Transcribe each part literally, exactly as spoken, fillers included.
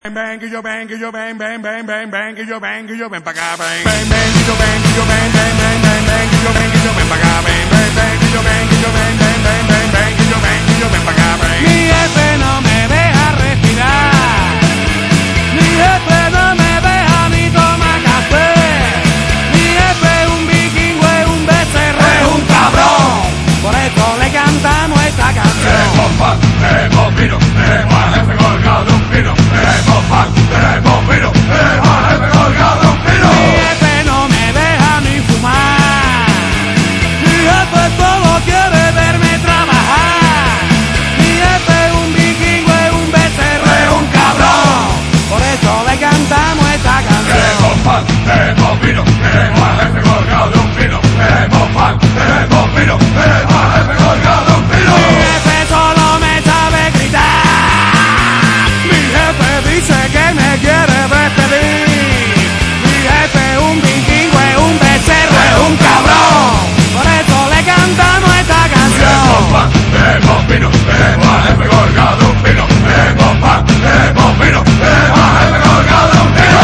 Ven, que yo ven, que yo ven, ven, ven, ven, ven, que yo ven, que yo ven pa' acá, ven. Ven, ven, que yo ven, que yo ven, ven, ven, ven, ven, que yo ven, que yo ven pa' acá, ven. Ven, ven, que yo ven, que yo ven, ven, ven, ven, ven, que yo ven, que yo ven pa' acá, ven. Mi jefe no me deja respirar. Mi jefe no me deja ni tomar café. Mi jefe es un vikingo, es un becerro, es un cabrón. Por eso le cantamos esta canción. Tenemos pan, tenemos vino, tenemos al jefe colgado de un pino. Tenemos pan, tenemos vino, tenemos al jefe colgado de un pino. Mi jefe no me deja ni fumar. Mi jefe solo quiere verme trabajar. Mi jefe es un vikingo, es un becerro, es un cabrón. Por eso le cantamos esta canción. Tenemos pan, tenemos vino, tenemos al jefe colgado de un pino. Tenemos pan, tenemos vino, tenemos al jefe colgado de un pino. Mi jefe solo me sabe gritar. Mi jefe dice que me quiere despedir. Mi jefe es un vikingo, es un becerro, es un cabrón. Por eso le cantamos esta canción. Tenemos pan, tenemos vino, tenemos al jefe colgado de un pino. Tenemos pan, tenemos vino, tenemos al jefe colgado de un pino.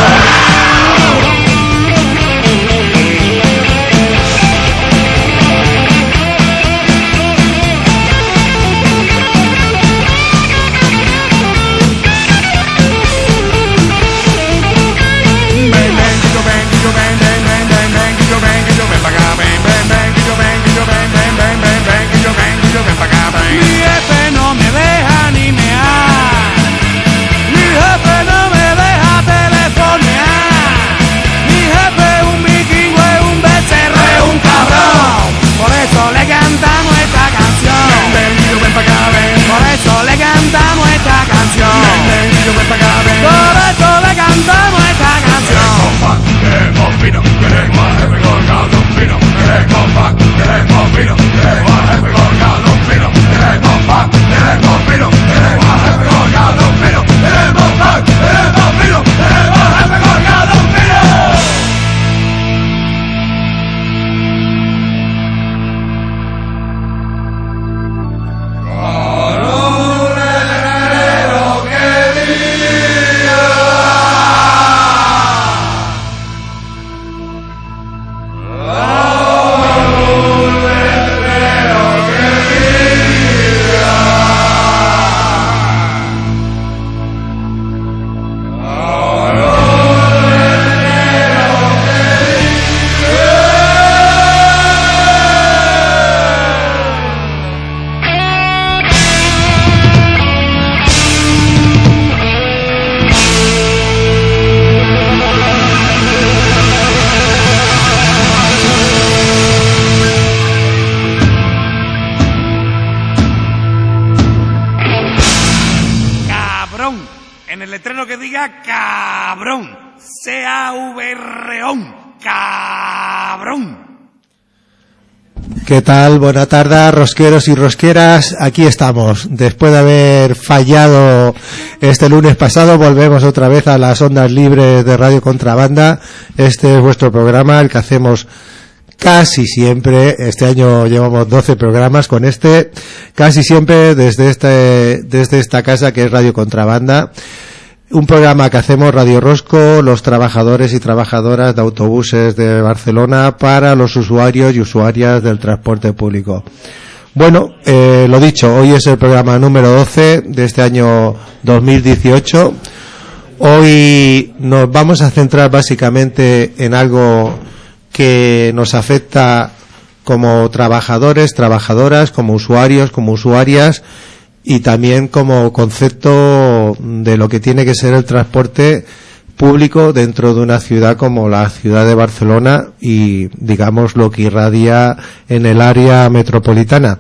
Mi jefe no me deja ni mear. Mi jefe no me deja telefonear. Mi jefe es un vikingo, es un becerro, es un cabrón. Por eso le cantamos esta canción. Por eso le cantamos esta canción. Por eso le cantamos esta canción. Tenemos pan, tenemos vino, tenemos al jefe colgado de un pino. Tenemos pan, tenemos vino, tenemos al jefe colgado de un pino. Tenemos pan, tenemos vino, tenemos al jefe colgado de un pino. Tenemos pan, tenemos vino, tenemos al jefe colgado de un pino. En el letrero que diga cabrón. C A V R O N. Cabrón. ¿Qué tal? Buena tarde, rosqueros y rosqueras. Aquí estamos. Después de haber fallado este lunes pasado, volvemos otra vez a las ondas libres de Radio Contrabanda. Este es vuestro programa, el que hacemos casi siempre. Este año llevamos doce programas con este, casi siempre desde este, desde esta casa que es Radio Contrabanda. Un programa que hacemos Radio Rosco, los trabajadores y trabajadoras de autobuses de Barcelona, para los usuarios y usuarias del transporte público. Bueno, eh, lo dicho, hoy es el programa número doce de este año dos mil dieciocho. Hoy nos vamos a centrar básicamente en algo que nos afecta como trabajadores, trabajadoras, como usuarios, como usuarias, y también como concepto de lo que tiene que ser el transporte público dentro de una ciudad como la ciudad de Barcelona y, digamos, lo que irradia en el área metropolitana.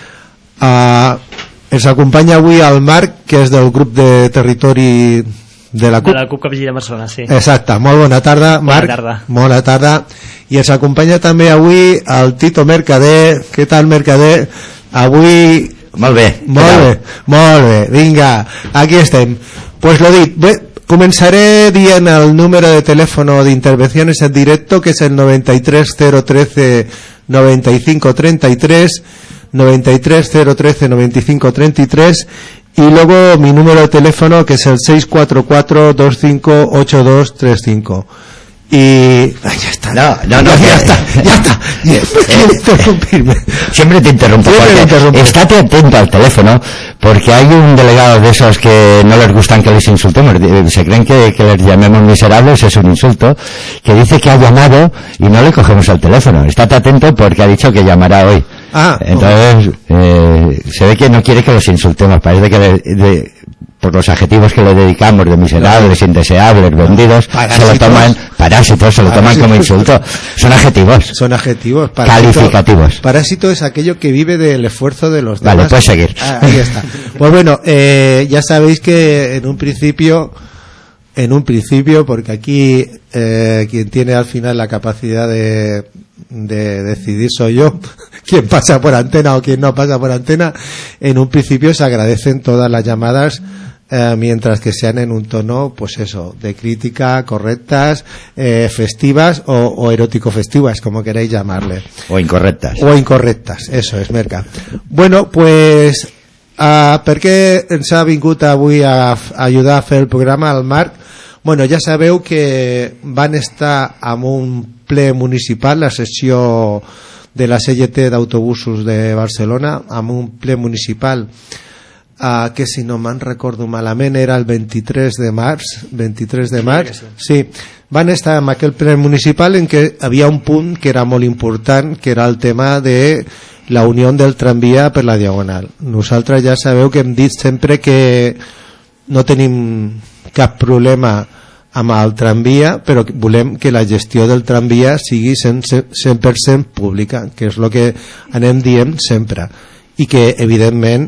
Uh, ens acompanya avui el Marc, que és del grup de territori de la CUP. De la CUP Capgir de Barcelona, sí. Exacte, molt bona tarda, Marc. Bona tarda. Bona tarda. I ens acompanya també avui el Tito Mercader. Què tal, Mercader? Avui... Molt bé. Molt bé, molt bé. Vinga, aquí estem. Pues lo dit, bé, comenzaré dient el número de teléfono de intervenciones en directo, que es el noventa y tres cero trece noventa y cinco treinta y tres, noventa y tres cero trece noventa y cinco treinta y tres, y luego mi número de teléfono, que es el seis cuatro cuatro, dos cinco ocho dos tres cinco. Y ay, ya está. No, no, no, ya, que... ya está, ya está. Ya quiero interrumpirme. Siempre te interrumpo. Siempre porque interrumpo. Estate atento al teléfono, porque hay un delegado de esos que no les gustan que les insultemos. Se creen que, que les llamemos miserables, es un insulto. Que dice que ha llamado y no le cogemos el teléfono. Estate atento porque ha dicho que llamará hoy. Ah, entonces eh, se ve que no quiere que los insultemos. Parece que le, de, por los adjetivos que le dedicamos de miserables, no. indeseables, vendidos, parásitos. se lo toman parásitos, se lo toman como insulto. Son adjetivos. Son adjetivos. Parásito, calificativos. Parásito es aquello que vive del esfuerzo de los demás. Vale, puedes seguir. Ah, ahí está. Pues bueno, eh, ya sabéis que en un principio, en un principio, porque aquí eh, quien tiene al final la capacidad de, de decidir soy yo, quién pasa por antena o quién no pasa por antena, en un principio se agradecen todas las llamadas. Eh, mientras que sean en un tono, pues eso, de crítica, correctas, eh, festivas o, o erótico-festivas, como queréis llamarle. O incorrectas. O incorrectas, eso és, Merca. Bueno, pues, uh, per què ens ha vingut avui a, a ajudar a fer el programa al Marc? Bueno, ja sabeu que van estar amb un ple municipal, la sessió de la C G T d'autobusos de Barcelona, amb un ple municipal Uh, que si no me'n recordo malament era el vint-i-tres de març vint-i-tres de març, sí, van estar en aquell ple municipal en què havia un punt que era molt important, que era el tema de la unió del tramvia per la Diagonal. Nosaltres ja sabeu que hem dit sempre que no tenim cap problema amb el tramvia, però volem que la gestió del tramvia sigui cent per cent pública, que és el que anem dient sempre, i que evidentment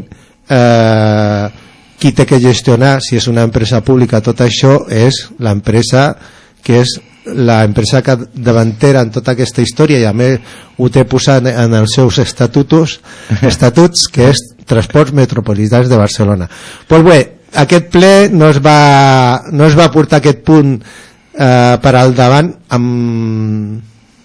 Eh, qui té que gestionar, si és una empresa pública, tot això és l'empresa que és l'empresa davantera en tota aquesta història, i a més ho té posat en els seus estatuts estatuts que és Transports Metropolitans de Barcelona. Pues bé, aquest ple no es va, no es va portar aquest punt eh, per al davant amb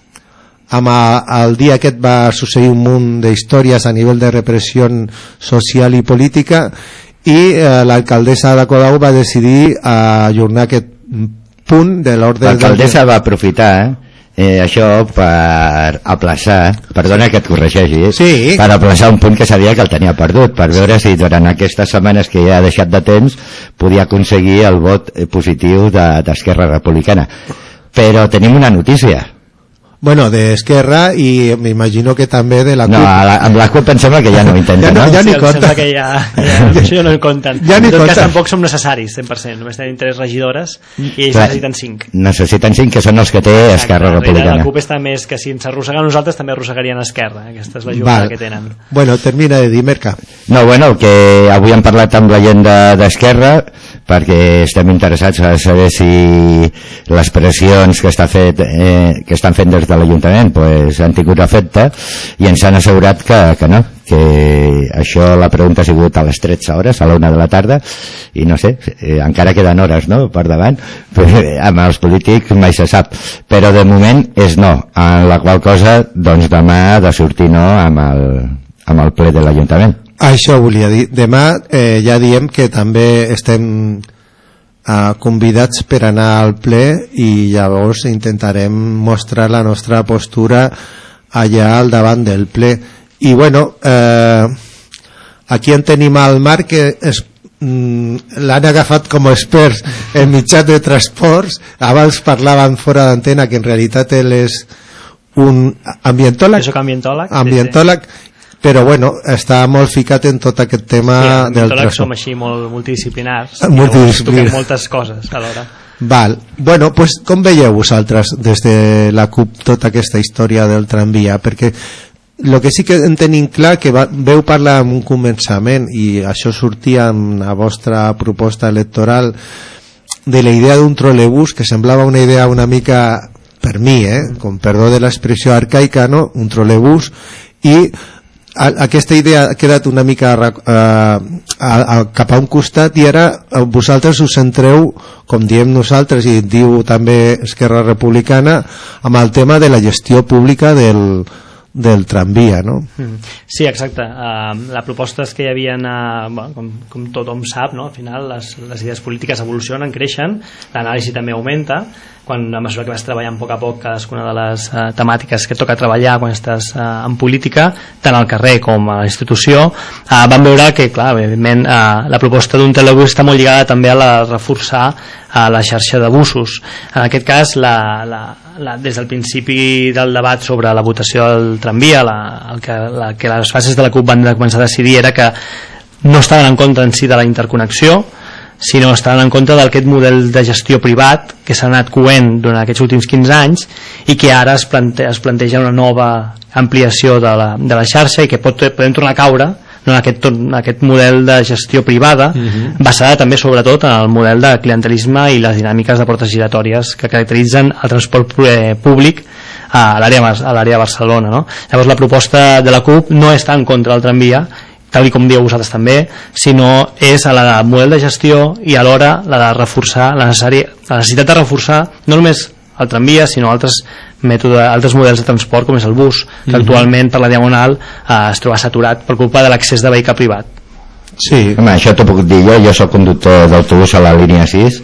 amb el dia aquest va succeir un munt d'històries a nivell de repressió social i política, i eh, l'alcaldessa de Codau va decidir ajornar aquest punt de l'ordre. L'alcaldessa va aprofitar eh? Eh, això per aplaçar, perdona que et corregeixi, eh? Sí. Per aplaçar un punt que sabia que el tenia perdut, per veure si durant aquestes setmanes que ja ha deixat de temps podia aconseguir el vot positiu d'Esquerra Republicana. Però tenim una notícia. Bueno, de Esquerra i m'imagino que també de la CUP. No, la, amb la CUP em sembla que ja no ho intenten, ja no, no? Ja ni sí, compten. Que ja, ja, això ja no en compten. Ja en tot compten. cas tampoc som necessaris cent per cent, només tenim tres regidores i ells Clar, necessiten cinc. Necessiten cinc, que són els que té Esquerra Republicana. La CUP està més que si ens arrosseguen nosaltres també arrossegarien Esquerra, aquesta és la jugada que tenen. Bueno, termina de dir, Merca. No, bueno, que avui hem parlat amb la gent d'Esquerra perquè estem interessats a saber si les pressions que, està fet, eh, que estan fent des de l'Ajuntament pues, han tingut efecte, i ens han assegurat que, que no, que això, la pregunta ha sigut a les tretze hores, a la una de la tarda, i no sé, eh, encara queden hores, no?, per davant, pues, eh, amb els polítics mai se sap, però de moment és no, en la qual cosa doncs demà ha de sortir no amb el, amb el ple de l'Ajuntament. Això volia dir. Demà eh, ja diem que també estem eh, convidats per anar al ple, i llavors intentarem mostrar la nostra postura allà al davant del ple. I bueno, eh, aquí en tenim al Marc, que és, mm, l'han agafat com a experts en mitjans de transports. Abans parlaven fora d'antena que en realitat ell és un ambientòleg, jo soc ambientòleg, ambientòleg sí, sí. Però bueno, està molt ficat en tot aquest tema sí, del transport. Som així molt multidisciplinars, multidisciplinars. toquem moltes coses alhora. Val. Bueno, pues, com veieu vosaltres des de la CUP tota aquesta història del tramvia? Perquè el que sí que en tenim clar, que va, veu parlar en un començament, i això sortia en la vostra proposta electoral, de la idea d'un trolebús, que semblava una idea una mica, per mi, eh, com perdó de l'expressió arcaica, no?, un trolebús, i aquesta idea ha quedat una mica uh, a, a, cap a un costat, i ara vosaltres us centreu, com diem nosaltres i diu també Esquerra Republicana, amb el tema de la gestió pública del, del tramvia, no? Sí, exacte. Uh, la proposta és que hi havia, uh, bueno, com, com tothom sap, no? Al final les, les idees polítiques evolucionen, creixen, l'anàlisi també augenta, quan a mesura que vas treballant a poc a poc cadascuna de les uh, temàtiques que toca treballar quan estàs uh, en política, tant al carrer com a la institució, uh, vam veure que, clar, evidentment, uh, la proposta d'un telebús està molt lligada també a la reforçar a la xarxa de busos. En aquest cas, la, la, la, des del principi del debat sobre la votació del tramvia, la, el que, la, que les fases de la CUP van començar a decidir era que no estaven en contra en si de la interconnexió, sinó estaven en contra d'aquest model de gestió privat que s'ha anat coent durant aquests últims quinze anys i que ara es, plante, es planteja una nova ampliació de la, de la xarxa i que pot, podem tornar a caure en aquest, aquest model de gestió privada, uh-huh. basada també sobretot en el model de clientelisme i les dinàmiques de portes giratòries que caracteritzen el transport públic a l'àrea a l'àrea de Barcelona, no? Llavors la proposta de la CUP no està en contra del tramvia, tal com dieu vosaltres també, sinó és a la de model de gestió i alhora la de reforçar la, necessari, la necessitat de reforçar no només el tramvia, sinó altres mètodes, altres models de transport com és el bus, que uh-huh. actualment per la Diagonal eh, es troba saturat per culpa de l'accés de vehicle privat. Sí, home, això t'ho puc dir jo, jo soc conductor d'autobús a la línia sis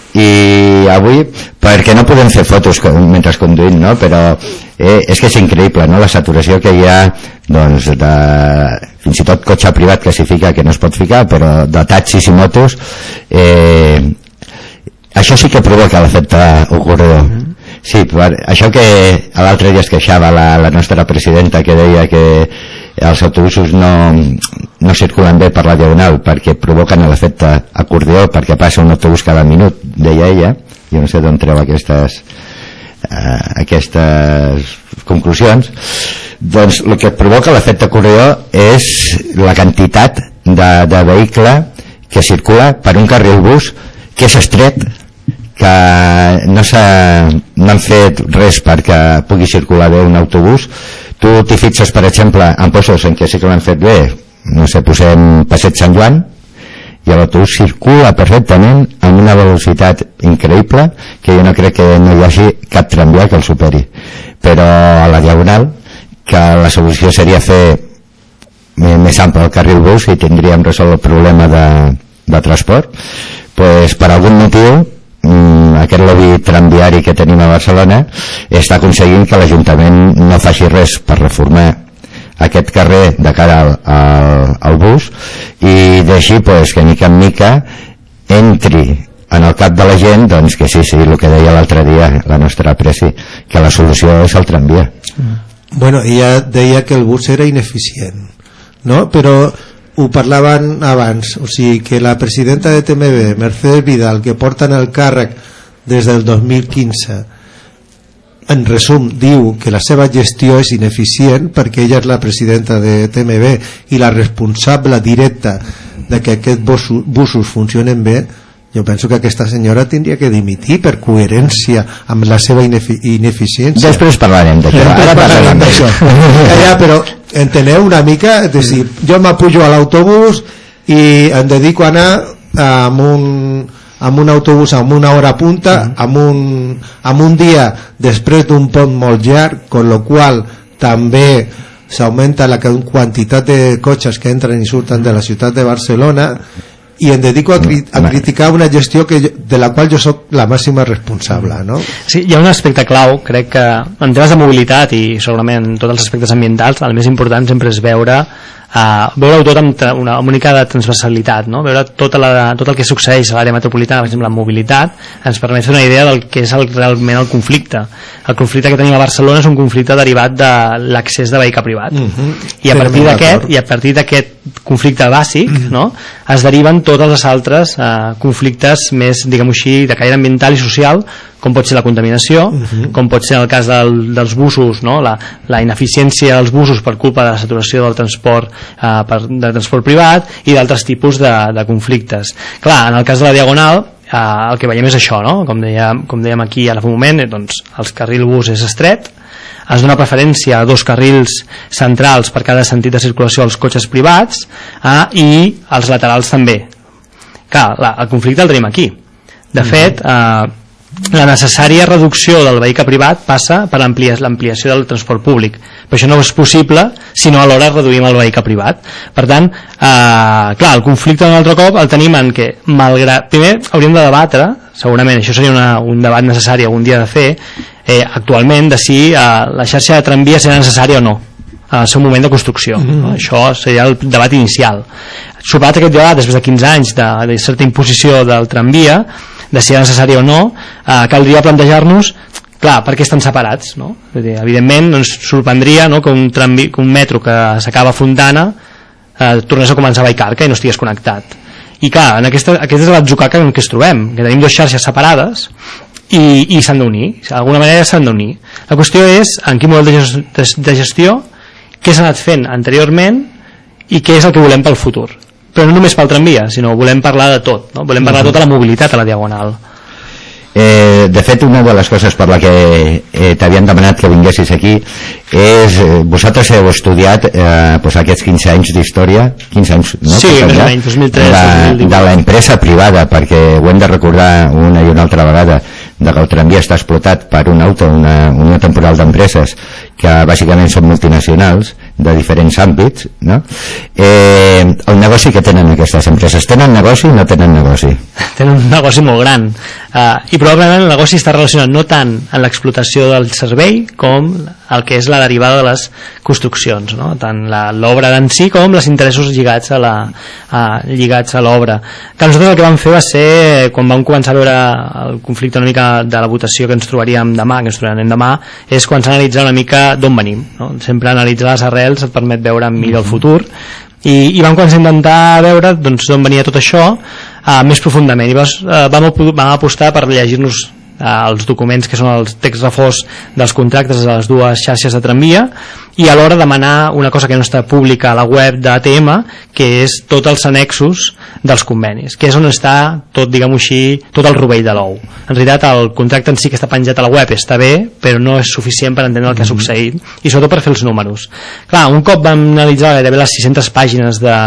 i avui, perquè no podem fer fotos mentre conduïm, no? Però eh, és que és increïble, no? La saturació que hi ha, doncs, de, fins i tot cotxe privat que s'hi fica, que no es pot ficar, però de taxis i motos, eh, això sí que provoca l'efecte ocorredor. Sí, per, això que l'altre dia es queixava la, la nostra presidenta, que deia que els autobusos no, no circulen bé per la Diagonal perquè provoquen l'efecte acordeó, perquè passa un autobús cada minut, deia ella. Jo no sé d'on treu aquestes eh, aquestes conclusions. Doncs el que provoca l'efecte acordeó és la quantitat de, de vehicle que circula per un carril bus que és estret, que no, no han fet res perquè pugui circular bé un autobús. Tu t'hi fixes, per exemple, en postos en què sí que l'han fet bé, no sé, posem Passeig Sant Joan, i l'autobús circula perfectament amb una velocitat increïble que jo no crec que no hi hagi cap tramvia que el superi. Però a la Diagonal, que la solució seria fer més ample el carril bus i tindríem resolt el problema de, de transport, pues, per algun motiu aquest lobby tramviari que tenim a Barcelona està aconseguint que l'Ajuntament no faci res per reformar aquest carrer de cara al, al, al bus i deixi pues, que mica en mica entri en el cap de la gent, doncs que sí, sí, el que deia l'altre dia la nostra presi, que la solució és el tramvia. Bueno, ella deia que el bus era ineficient, no? Però ho parlaven abans, o sigui que la presidenta de T M B, Mercedes Vidal, que porta en el càrrec des del dos mil quinze, en resum diu que la seva gestió és ineficient perquè ella és la presidenta de T M B i la responsable directa de que aquests busos funcionen bé. Jo penso que aquesta senyora tindria que dimitir per coherència amb la seva inefi ineficiència. Després parlarem d'això. Ara parlarem d'això. Ja, però enteneu una mica, és dir, jo m'apujo a l'autobús i em dedico a anar amb un, amb un autobús amb una hora punta, amb un, amb un dia després d'un pont molt llarg, con lo qual també s'augmenta la quantitat de cotxes que entren i surten de la ciutat de Barcelona, i em dedico a, cri a criticar una gestió que jo, de la qual jo sóc la màxima responsable, no? Sí, hi ha un aspecte clau, crec que en temes de mobilitat i segurament tots els aspectes ambientals, el més important sempre és veure Uh, veure-ho tot amb una única de transversalitat, no? Veure tota la, tot el que succeeix a l'àrea metropolitana, per exemple, en mobilitat, ens permet fer una idea del que és el, realment el conflicte. El conflicte que tenim a Barcelona és un conflicte derivat de l'accés de vehicle privat. Uh-huh. I a partir d'aquest i a partir d'aquest conflicte bàsic, uh-huh. no? Es deriven tots els altres uh, conflictes més, diguem-ho així, de caire ambiental i social, com pot ser la contaminació, uh-huh. com pot ser el cas del, dels busos, no? la, la ineficiència dels busos per culpa de la saturació del transport, eh, per, de transport privat i d'altres tipus de, de conflictes. Clar, en el cas de la Diagonal, eh, el que veiem és això, no? com, deia, com dèiem aquí ara fa un moment, eh, doncs, el carril bus és estret, es dona preferència a dos carrils centrals per cada sentit de circulació als cotxes privats eh, i als laterals també. Clar, la, el conflicte el tenim aquí. De fet, eh, la necessària reducció del vehicle privat passa per l'ampliació del transport públic, però això no és possible si no alhora reduïm el vehicle privat. Per tant, eh, clar, el conflicte un altre cop el tenim en què, malgrat, primer hauríem de debatre, segurament això seria una, un debat necessari algun dia de fer, eh, actualment, de si eh, la xarxa de tramvia serà necessària o no en el seu moment de construcció. Mm-hmm. Això seria el debat inicial. Superat aquest debat, després de quinze anys de, de certa imposició del tramvia, de si era necessari o no, eh, caldria plantejar-nos, clar, per què estan separats, no? Vull dir, evidentment ens sorprendria, no, que un, tramvi, que un metro que s'acaba a Fontana eh, tornés a començar a Vallcarca i no estigués connectat. I clar, en aquesta, aquest és l'atzucac en què es trobem, que tenim dues xarxes separades i, i s'han d'unir, d'alguna manera s'han d'unir. La qüestió és en quin model de, de gestió, què s'ha anat fent anteriorment i què és el que volem pel futur. Però no només pel tramvia, sinó volem parlar de tot, no? Volem parlar de tota la mobilitat a la Diagonal. Eh, de fet, una de les coses per la que eh, t'havien demanat que vinguessis aquí és, eh, vosaltres heu estudiat eh, pues aquests quinze anys d'història, quinze anys, no? Sí, més o menys, dos mil tres, dos mil divuit. De l'empresa privada, perquè ho hem de recordar una i una altra vegada, de que el tramvia està explotat per un auto, una unió temporal d'empreses que bàsicament són multinacionals de diferents àmbits, no? Eh, el negoci que tenen aquestes empreses, tenen negoci o no tenen negoci? Tenen un negoci molt gran, uh, i probablement el negoci està relacionat no tant en l'explotació del servei com el que és la derivada de les construccions, no? Tant l'obra en si com els interessos lligats a la, a, lligats a l'obra. Que nosaltres el que vam fer va ser, quan vam començar a veure el conflicte una mica de la votació que ens trobaríem demà, que ens trobarem demà, és començar a analitzar una mica d'on venim, no? Sempre analitzar les arrels et permet veure millor el futur, i, i vam començar a intentar veure doncs, d'on venia tot això uh, més profundament, i llavors uh, vam, vam apostar per llegir-nos uh, els documents que són els texts reforç dels contractes de les dues xarxes de tramvia, i alhora demanar una cosa que no està pública a la web d'A T M, que és tots els annexos dels convenis, que és on està tot, diguem-ho així, tot el rovell de l'ou. En realitat el contracte en si que està penjat a la web està bé, però no és suficient per entendre el que ha succeït, i sobretot per fer els números. Clar, un cop vam analitzar gairebé les sis-centes pàgines de,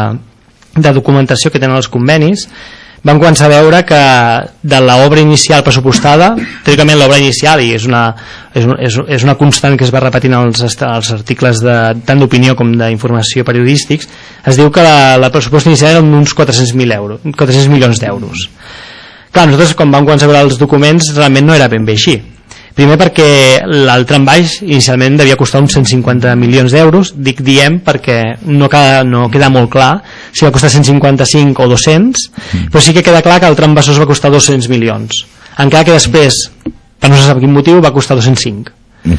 de documentació que tenen els convenis, vam començar a veure que de l'obra inicial pressupostada, teòricament l'obra inicial, i és una, és, és, és una constant que es va repetint als, als articles de, tant d'opinió com d'informació periodístics, es diu que la, la pressupost inicial era uns quatre-cents mil euros, quatre-cents milions d'euros. Clar, nosaltres quan vam començar a veure els documents realment no era ben bé així. Primer perquè el trambaix inicialment devia costar uns cent cinquanta milions d'euros, dic diem perquè no queda, no queda molt clar si va costar cent cinquanta-cinc o dos-cents, però sí que queda clar que el trambaixós va costar dos-cents milions, encara que després, per no se sap quin motiu, va costar dos-cents cinc.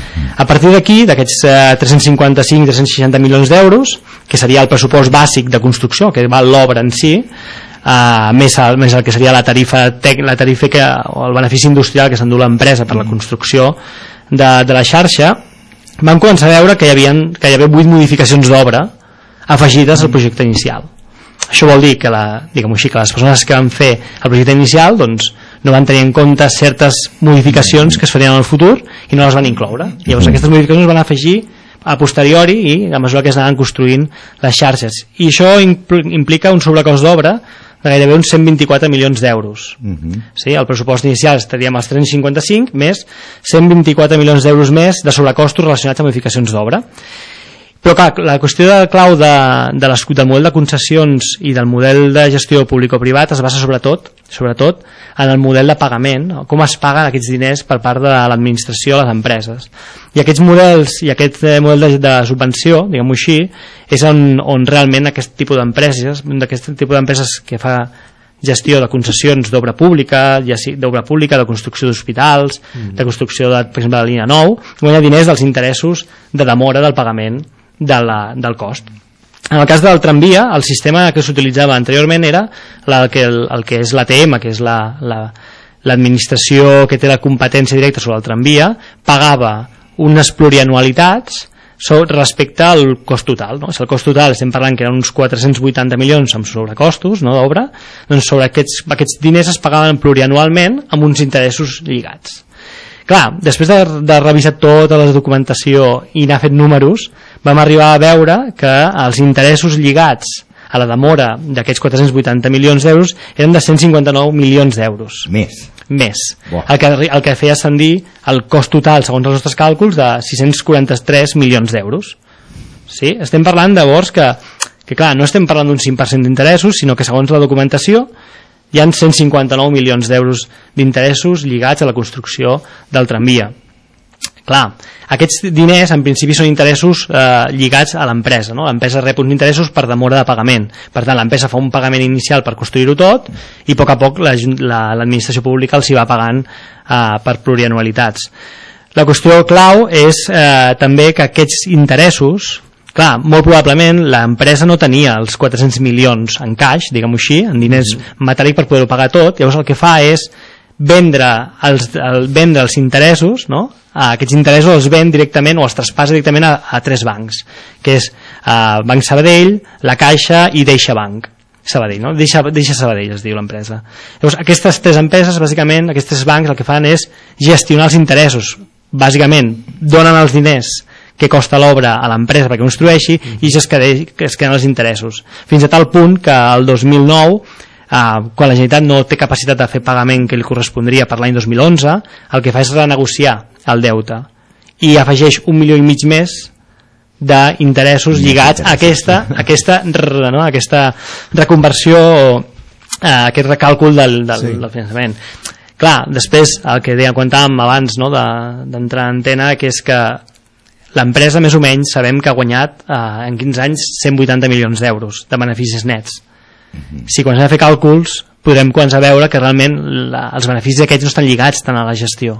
A partir d'aquí, d'aquests eh, tres-cents cinquanta-cinc a tres-cents seixanta milions d'euros, que seria el pressupost bàsic de construcció, que va l'obra en si, Uh, més, el, més el que seria la tarifa, tec, la tarifa que, o el benefici industrial que s'endú l'empresa per la construcció de, de la xarxa, vam començar a veure que hi havia, que hi havia vuit modificacions d'obra afegides al projecte inicial. Això vol dir que, la, diguem-ho així, que les persones que van fer el projecte inicial doncs, no van tenir en compte certes modificacions que es farien en el futur i no les van incloure. Llavors aquestes modificacions es van afegir a posteriori i a mesura que es anaven construint les xarxes. I això impl- implica un sobrecost d'obra de gairebé uns cent vint-i-quatre milions d'euros. Uh-huh. Sí, el pressupost inicial estaríem als tres-cents cinquanta-cinc més cent vint-i-quatre milions d'euros més de sobrecostos relacionats amb modificacions d'obra. Però clar, la qüestió de clau de, de les, del model de concessions i del model de gestió público-privat es basa sobretot sobretot en el model de pagament, com es paguen aquests diners per part de l'administració a les empreses. I aquests models i aquest model de, de subvenció, diguem-ho així, és on, on realment aquest tipus d'empreses, d'aquest tipus d'empreses que fa gestió de concessions d'obra pública, ja sí, d'obra pública, de construcció d'hospitals, mm. de construcció de, per exemple, de la línia nou, guanya diners dels interessos de demora del pagament de la, del cost. En el cas del tramvia, el sistema que s'utilitzava anteriorment era la, que el, el que és l'A T M, que és la, la, l'administració que té la competència directa sobre el tramvia, pagava unes plurianualitats respecte al cost total, no? Si el cost total estem parlant que eren uns quatre-cents vuitanta milions amb sobrecostos, no, d'obra, doncs sobre aquests, aquests diners es pagaven plurianualment amb uns interessos lligats. Clar, després de, de revisar tota la documentació i anar fent números, vam arribar a veure que els interessos lligats a la demora d'aquests quatre-cents vuitanta milions d'euros eren de cent cinquanta-nou milions d'euros. Més. més. Buah. El que, el que feia ascendir el cost total, segons els nostres càlculs, de sis-cents quaranta-tres milions d'euros. Sí? Estem parlant de llavors que, que clar, no estem parlant d'un cinc per cent d'interessos, sinó que segons la documentació hi ha cent cinquanta-nou milions d'euros d'interessos lligats a la construcció del tramvia. Clar, aquests diners en principi són interessos eh, lligats a l'empresa, no? L'empresa rep uns interessos per demora de pagament, per tant l'empresa fa un pagament inicial per construir-ho tot i a poc a poc l'administració la, pública els hi va pagant eh, per plurianualitats. La qüestió clau és eh, també que aquests interessos, clar, molt probablement l'empresa no tenia els quatre-cents milions en caix, diguem-ho així, en diners metàl·lic per poder-ho pagar tot, llavors el que fa és vendre els, el, vendre els interessos, no? A aquests interessos els ven directament o els traspassa directament a, a tres bancs, que és uh, Banc Sabadell, La Caixa i Deixa Banc. Sabadell, no? Deixa, Deixa Sabadell es diu l'empresa. Llavors aquestes tres empreses, bàsicament, aquests tres bancs el que fan és gestionar els interessos. Bàsicament, donen els diners que costa l'obra a l'empresa perquè construeixi i es queden, es queden els interessos. Fins a tal punt que el dos mil nou, Uh, quan la Generalitat no té capacitat de fer pagament que li correspondria per l'any dos mil onze, el que fa és renegociar el deute i afegeix un milió i mig més d'interessos lligats a aquesta, aquesta, no, aquesta reconversió, uh, aquest recàlcul del, del, sí. del finançament. Clar, després el que deia, comentàvem abans, no, d'entrar en antena, que és que l'empresa més o menys sabem que ha guanyat uh, en quinze anys cent vuitanta milions d'euros de beneficis nets. Si comencem a fer càlculs podrem començar a veure que realment la, els beneficis aquests no estan lligats tant a la gestió,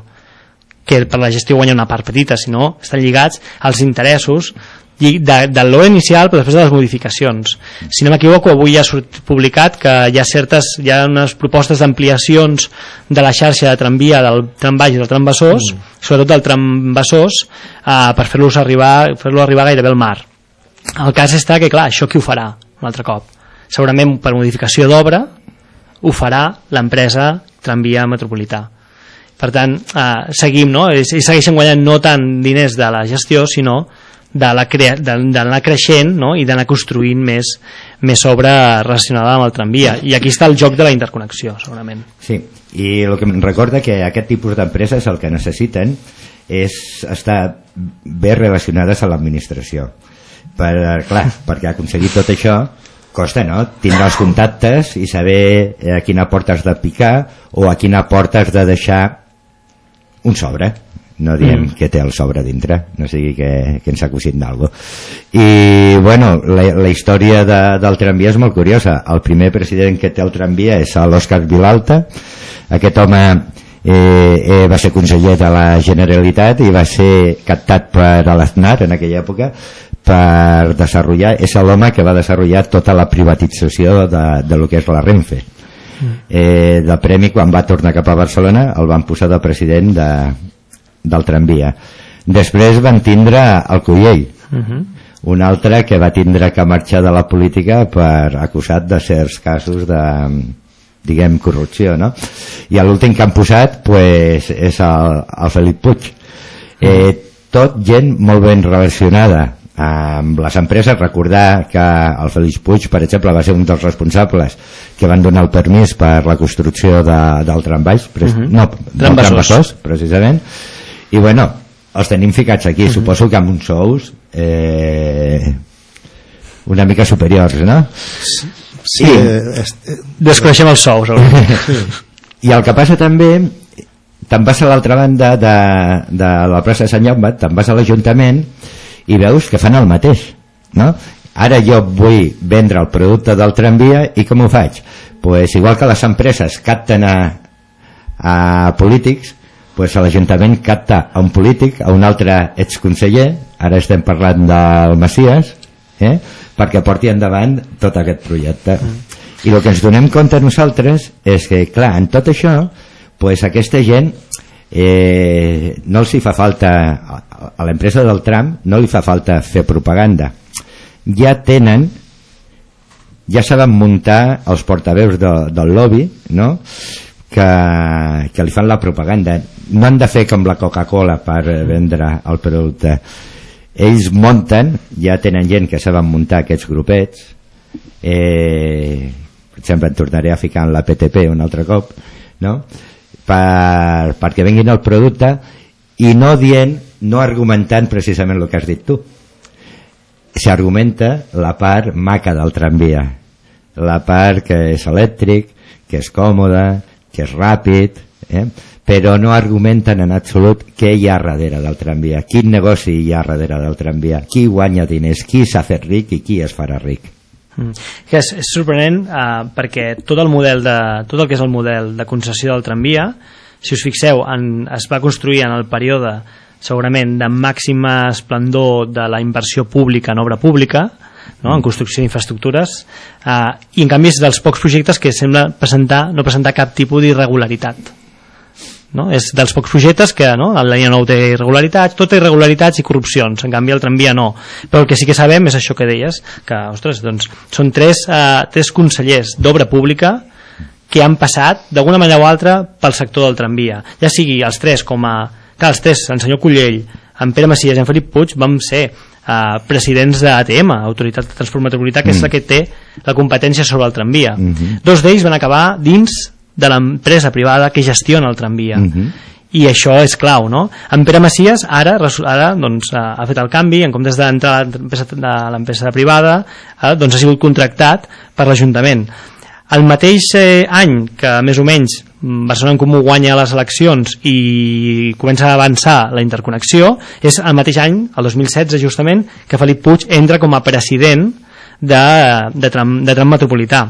que per la gestió guanya una part petita, sinó estan lligats als interessos de, de l'O inicial però després de les modificacions. Si no m'equivoco, avui ja ha publicat que hi ha certes, hi ha unes propostes d'ampliacions de la xarxa de tramvia del tram baix i del tram Besòs, mm. sobretot del tram Besòs, eh, per fer-los arribar, fer-lo arribar gairebé al mar. El cas està que, clar, això qui ho farà un altre cop? Segurament per modificació d'obra ho farà l'empresa Tramvia Metropolità. Per tant, eh, seguim, no? I segueixen guanyant no tant diners de la gestió, sinó d'anar creixent, no? I d'anar construint més, més obra relacionada amb el tramvia. I aquí està el joc de la interconnexió, segurament. Sí, i el que em recorda que aquest tipus d'empreses el que necessiten és estar bé relacionades a l'administració. Per, clar, perquè aconseguir tot això costa, no? Tindre els contactes i saber a quina porta has de picar o a quina porta has de deixar un sobre. No diem mm. que té el sobre dintre, no sigui que, que ens acusin d'algo. I, bueno, la, la història de, del tramvia és molt curiosa. El primer president que té el tramvia és l'Òscar Vilalta. Aquest home eh, eh, va ser conseller de la Generalitat i va ser captat per l'Aznar en aquella època per desenvolupar, és l'home que va desenvolupar tota la privatització de, de lo que és la Renfe. Eh, del premi, quan va tornar cap a Barcelona, el van posar de president de, del tramvia. Després van tindre el Cuyell, uh-huh. un altre que va tindre que marxar de la política per acusat de certs casos de, diguem, corrupció, no? I l'últim que han posat pues, és el, el Felip Puig. Eh, tot gent molt ben relacionada amb les empreses. Recordar que el Félix Puig, per exemple, va ser un dels responsables que van donar el permís per la construcció de, del trambaix, uh -huh. no, del trambassós, precisament. I bueno, els tenim ficats aquí, uh -huh. suposo que amb uns sous eh, una mica superiors, no? Sí, I, eh, desconeixem els sous. Sí. I el que passa també, te'n vas a l'altra banda de, de la plaça de Sant Jaume, te'n vas a l'Ajuntament i veus que fan el mateix, no? Ara jo vull vendre el producte del tramvia i com ho faig? Pues igual que les empreses capten a, a polítics, pues l'Ajuntament capta a un polític, a un altre exconseller, ara estem parlant del Macias, eh? perquè porti endavant tot aquest projecte. Mm. I el que ens donem compte nosaltres és que, clar, en tot això, pues aquesta gent eh, no els hi fa falta, a l'empresa del tram no li fa falta fer propaganda, ja tenen, ja saben muntar els portaveus de, del lobby, no? que, que li fan la propaganda. No han de fer com la Coca-Cola per vendre el producte. Ells munten, ja tenen gent que saben muntar aquests grupets. Eh, per exemple, em tornaré a ficar en la P T P un altre cop, no? per, perquè venguin el producte, i no dient, no argumentant precisament el que has dit tu. S'argumenta la part maca del tramvia, la part que és elèctric, que és còmode, que és ràpid, eh? Però no argumenten en absolut què hi ha darrere del tramvia, quin negoci hi ha darrere del tramvia, qui guanya diners, qui s'ha fet ric i qui es farà ric. Mm. És, és sorprenent eh, perquè tot el model de, tot el que és el model de concessió del tramvia, si us fixeu, en, es va construir en el període segurament de màxima esplendor de la inversió pública en obra pública, no? En construcció d'infraestructures, eh, i en canvi és dels pocs projectes que sembla presentar, no presentar cap tipus d'irregularitat, no? És dels pocs projectes que, no? La línia nou té irregularitats, tot irregularitats i corrupcions, en canvi el tramvia no. Però el que sí que sabem és això que deies, que ostres, doncs, són tres, eh, tres consellers d'obra pública que han passat d'alguna manera o altra pel sector del tramvia, ja sigui els tres com a clar, els tres, en senyor Cullell, en Pere Macias i en Felip Puig, vam ser eh, presidents d'A T M, Autoritat de Transport Metropolità, que mm. és la que té la competència sobre el tramvia. Mm -hmm. Dos d'ells van acabar dins de l'empresa privada que gestiona el tramvia. Mm -hmm. I això és clau, no? En Pere Macias ara, ara doncs, ha fet el canvi, en comptes d'entrar a l'empresa privada, eh, doncs ha sigut contractat per l'Ajuntament. El mateix eh, any que més o menys Barcelona en Comú guanya les eleccions i comença a avançar la interconnexió, és el mateix any, el dos mil setze justament, que Felip Puig entra com a president de, de, tram, de tram metropolità.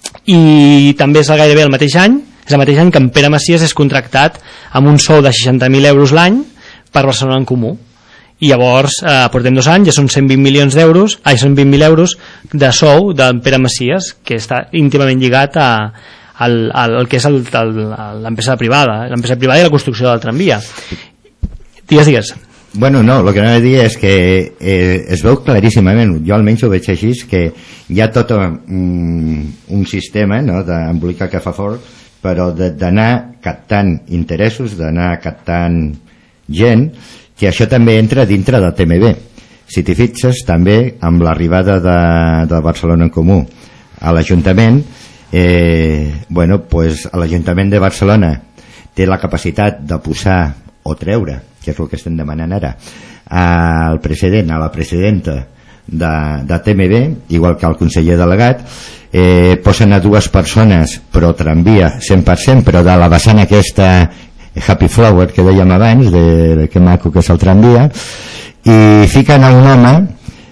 I també és gairebé el mateix any, és el mateix any que en Pere Macias és contractat amb un sou de seixanta mil euros l'any per Barcelona en Comú. I llavors eh, portem dos anys, ja són cent vint milions d'euros, ai, són vint mil euros de sou d'en Pere Macias, que està íntimament lligat a El, el, el que és l'empresa privada l'empresa privada i la construcció del tramvia. Digues, digues. Bueno, no, el que anava a dir és que eh, es veu claríssimament, jo almenys ho veig així, que hi ha tot un, un sistema, no?, d'embolicar que fa fort, però d'anar captant interessos, d'anar captant gent, que això també entra dintre del T M B. Si t'hi fixes, també amb l'arribada de, de Barcelona en Comú a l'Ajuntament, Eh, bueno, pues l'Ajuntament de Barcelona té la capacitat de posar o treure, que és el que estem demanant ara, al president, a la presidenta de, de T M B, igual que el conseller delegat, eh, posen a dues persones pro tramvia cent per cent, però de la vessant aquesta Happy Flower que dèiem abans, de, de que maco que és el tramvia, i fiquen a un home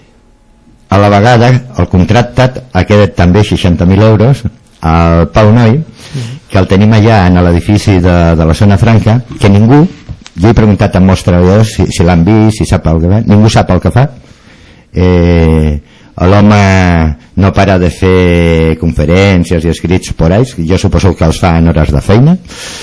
a la vegada, el contractat ha quedat també seixanta mil euros al Pau Noi, que el tenim allà en l'edifici de, de la zona franca, que ningú, jo he preguntat a molts treballadors si, si l'han vist, si sap el que fa, ningú sap el que fa. Eh, l'home no para de fer conferències i escrits por ahí, jo suposo que els fa en hores de feina,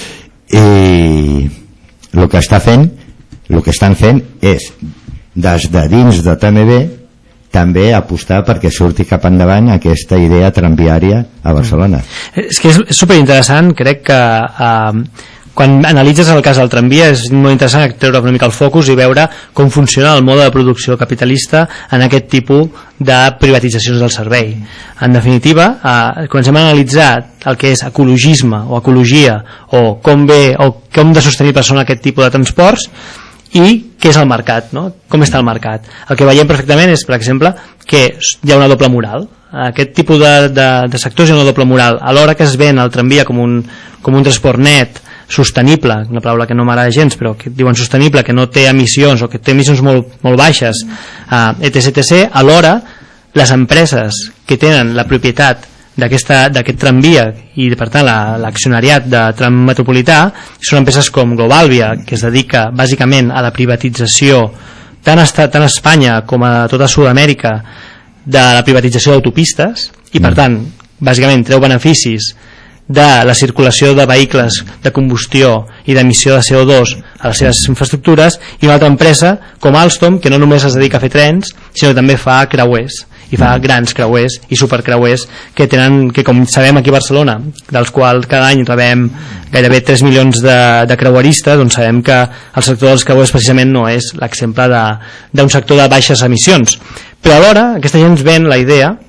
i el que està fent, el que estan fent és, des de dins de T M B, també apostar perquè surti cap endavant aquesta idea tramviària a Barcelona. És que és superinteressant, crec que eh, quan analitzes el cas del tramvia és molt interessant treure una mica el focus i veure com funciona el mode de producció capitalista en aquest tipus de privatitzacions del servei. En definitiva, eh, comencem a analitzar el que és ecologisme o ecologia o com ve o com de sostenible són aquest tipus de transports i què és el mercat, no? Com està el mercat. El que veiem perfectament és, per exemple, que hi ha una doble moral. Aquest tipus de, de, de sectors hi ha una doble moral. A l'hora que es ven el tramvia com un, com un transport net, sostenible, una paraula que no m'agrada gens, però que diuen sostenible, que no té emissions o que té emissions molt, molt baixes, uh, etc, etc, alhora les empreses que tenen la propietat d'aquest tramvia i per tant l'accionariat de tram metropolità són empreses com Globalvia, que es dedica bàsicament a la privatització tant a, tant a Espanya com a tota Sud-amèrica de la privatització d'autopistes i per tant bàsicament treu beneficis de la circulació de vehicles de combustió i d'emissió de C O dos a les seves infraestructures, i una altra empresa com Alstom, que no només es dedica a fer trens sinó que també fa creuers i fa grans creuers i supercreuers que tenen, que com sabem aquí a Barcelona, dels quals cada any rebem gairebé tres milions de, de creueristes, doncs sabem que el sector dels creuers precisament no és l'exemple d'un sector de baixes emissions. Però alhora aquesta gent ven la idea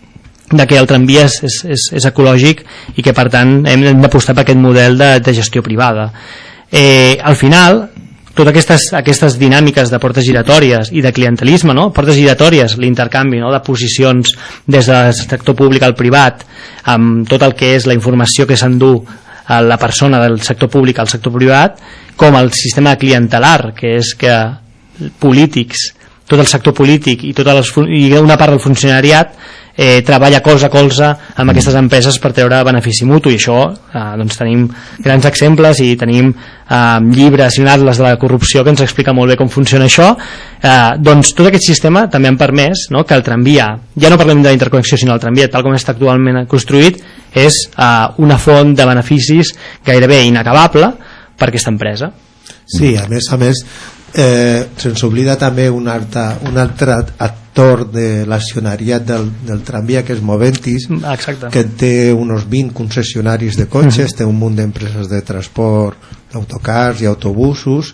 de que el tramvia és, és, és, és ecològic i que per tant hem, hem d'apostar per aquest model de, de gestió privada. Eh, al final totes aquestes, aquestes dinàmiques de portes giratòries i de clientelisme, no? Portes giratòries, l'intercanvi, no? De posicions des del sector públic al privat, amb tot el que és la informació que s'endú a la persona del sector públic al sector privat, com el sistema clientelar, que és que polítics, tot el sector polític i, tota les, i una part del funcionariat eh, treballa colze a colze amb aquestes empreses per treure benefici mutu, i això eh, doncs tenim grans exemples i tenim eh, llibres i atles de la corrupció que ens explica molt bé com funciona això. Eh, doncs tot aquest sistema també han permès, no, que el tramvia, ja no parlem de la interconnexió sinó el tramvia tal com està actualment construït, és eh, una font de beneficis gairebé inacabable per aquesta empresa. Sí, a més a més eh, se'ns oblida també un altre, un altre actor de l'accionariat del, del tramvia, que és Moventis. Exacte. Que té uns vint concessionaris de cotxes, mm-hmm. té un munt d'empreses de transport, d'autocars i autobusos,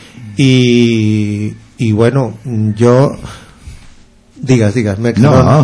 i, i bueno, jo digues, digues me, no, no,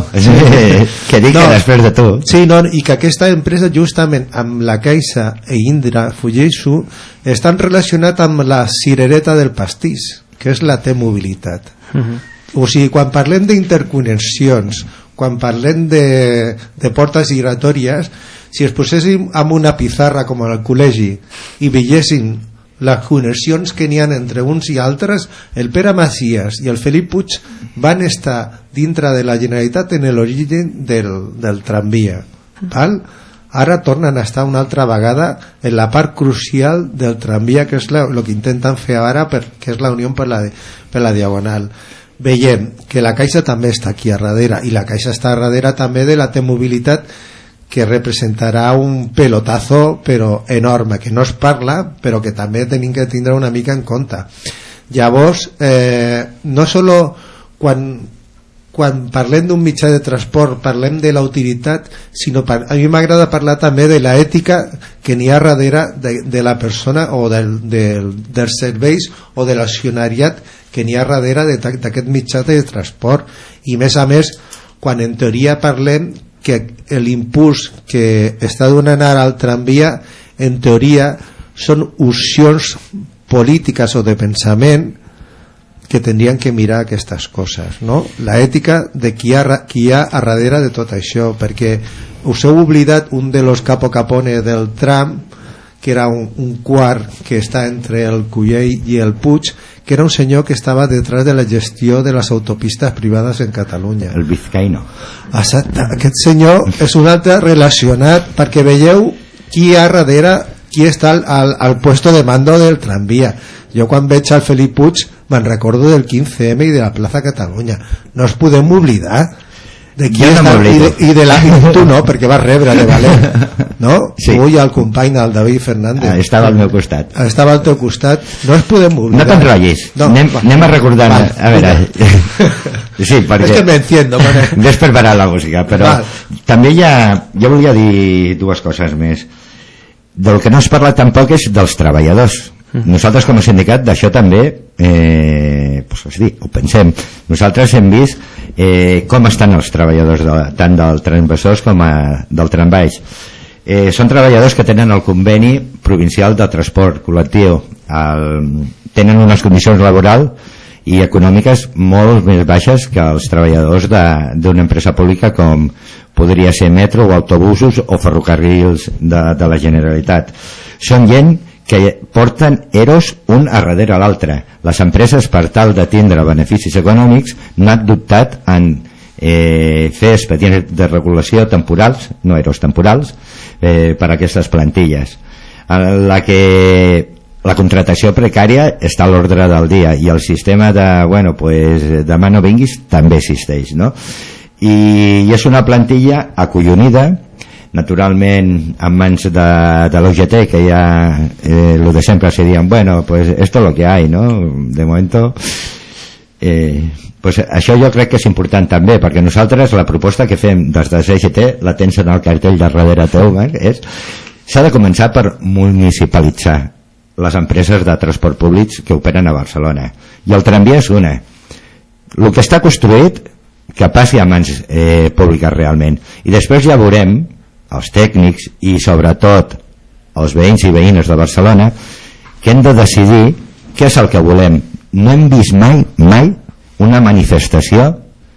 que dic no, que després de tu sí, no, i que aquesta empresa justament amb la Caixa e Indra Fujitsu estan relacionats amb la cirereta del pastís, que és la T-mobilitat. Uh-huh. O sigui, quan parlem d'interconnexions, quan parlem de, de portes giratòries, si es poséssim amb una pissarra com al col·legi i veiéssim les connexions que n'hi ha entre uns i altres, el Pere Macias i el Felip Puig van estar dintre de la Generalitat en l'origen del, del tramvia, val? Ara tornen a estar una altra vegada en la part crucial del tramvia, que és el que intenten fer ara, per, que és la unió per la, per la Diagonal. Veiem que la Caixa també està aquí a darrere, i la Caixa està a darrere també de la T-mobilitat, que representarà un pelotazo però enorme, que no es parla però que també tenim que tindre una mica en compte. Llavors eh, no solo quan, quan parlem d'un mitjà de transport parlem de la utilitat, sinó par, a mi m'agrada parlar també de la ètica que n'hi ha darrere de, de la persona o del, del, dels serveis o de l'accionariat que n'hi ha darrere d'aquest mitjà de transport. I més a més, quan en teoria parlem que l'impuls que està donant ara al tramvia, en teoria són opcions polítiques o de pensament que tindrien que mirar aquestes coses, no? La ètica de qui hi ha, qui hi ha a darrere de tot això, perquè us heu oblidat un de los capo capone del tram, que era un, un quart que està entre el Cullell i el Puig, que era un senyor que estava detrás de la gestió de les autopistes privades en Catalunya, el Vizcaíno. Exacte, aquest senyor és un altre relacionat, perquè veieu qui hi ha darrere, qui està al, al, al puesto de mando del tramvia. Jo quan veig al Felip Puig me'n recordo del quinze eme i de la plaça Catalunya. No es podem oblidar de qui jo està, no i, de, i de la i tu no, perquè vas rebre de valent, no? Sí. Tu i el company del David Fernández, ah, estava al meu costat estava al teu costat, no es podem oblidar. No t'enrotllis, no. anem, anem a recordar val, a veure sí, perquè és que m'enciendo ves preparar la música, però val. També hi ha, jo volia dir dues coses més. Del que no has parlat tampoc és dels treballadors. Nosaltres com a sindicat d'això també eh, pues, o sigui, ho pensem. Nosaltres hem vist eh, com estan els treballadors de, tant del tramvesors com a, del trambaix. Eh, són treballadors que tenen el conveni provincial de transport col·lectiu, el, tenen unes condicions laborals i econòmiques molt més baixes que els treballadors d'una empresa pública com podria ser metro o autobusos o ferrocarrils de, de la Generalitat. Són gent que porten eros un a darrere l'altre. Les empreses, per tal de tindre beneficis econòmics, no han dubtat en eh, fer expedients de regulació temporals, no eros temporals, eh, per a aquestes plantilles. En la que la contratació precària està a l'ordre del dia i el sistema de, bueno, pues, demà no vinguis també existeix, no? I, i és una plantilla acollonida, naturalment en mans de, de l'O G T, que ja eh, lo de sempre se diuen, bueno, pues esto es lo que hay, ¿no? De momento eh, pues això jo crec que és important també, perquè nosaltres la proposta que fem des de l'O G T, la tens en el cartell de darrere teu, eh, és s'ha de començar per municipalitzar les empreses de transport públics que operen a Barcelona, i el tramvia és una. El que està construït, que passi a mans eh, públiques realment, i després ja veurem els tècnics i sobretot els veïns i veïnes de Barcelona que hem de decidir què és el que volem. No hem vist mai mai una manifestació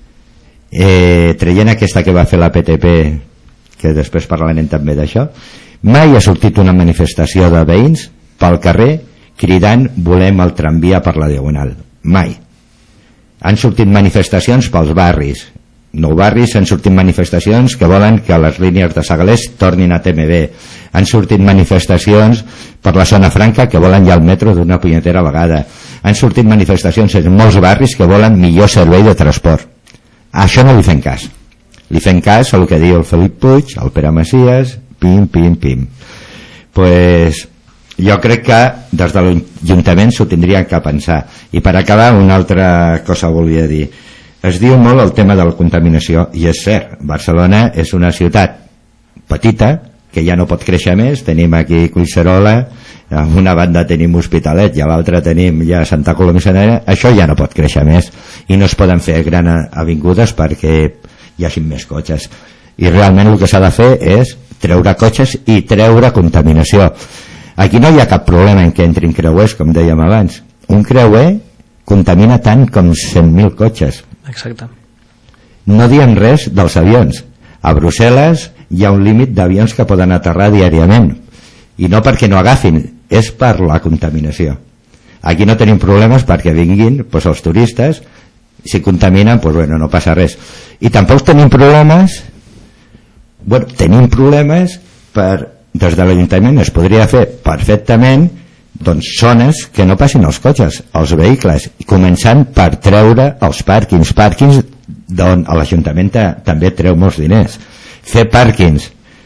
eh, traient aquesta que va fer la P T P, que després parlarem també d'això. Mai ha sortit una manifestació de veïns pel carrer cridant volem el tramvia per la Diagonal, mai. Han sortit manifestacions pels barris, nou barris han sortit manifestacions que volen que les línies de Segalers tornin a T M B, han sortit manifestacions per la zona franca que volen ja el metro d'una punyetera vegada, han sortit manifestacions en molts barris que volen millor servei de transport. A això no li fem cas, li fem cas al que diu el Felip Puig, el Pere Macias, pim, pim, pim. Pues jo crec que des de l'Ajuntament s'ho tindrien que pensar. I per acabar, una altra cosa volia dir. Es diu molt el tema de la contaminació, i és cert, Barcelona és una ciutat petita que ja no pot créixer més. Tenim aquí Collserola, a una banda tenim Hospitalet i a l'altra tenim ja Santa Coloma i Sanera. Això ja no pot créixer més i no es poden fer grans avingudes perquè hi hagi més cotxes, i realment el que s'ha de fer és treure cotxes i treure contaminació. Aquí no hi ha cap problema en que entrin creuers, com dèiem abans. Un creuer contamina tant com cent mil cotxes. Exacte. No diem res dels avions. A Brussel·les hi ha un límit d'avions que poden aterrar diàriament, i no perquè no agafin, és per la contaminació. Aquí no tenim problemes perquè vinguin doncs, els turistes, si contaminen doncs, bueno, no passa res. I tampoc tenim problemes bueno, tenim problemes per, des de l'Ajuntament es podria fer perfectament doncs zones que no passin els cotxes, els vehicles, i començant per treure els pàrquings, pàrquings d'on l'Ajuntament també treu molts diners. Fer pàrquings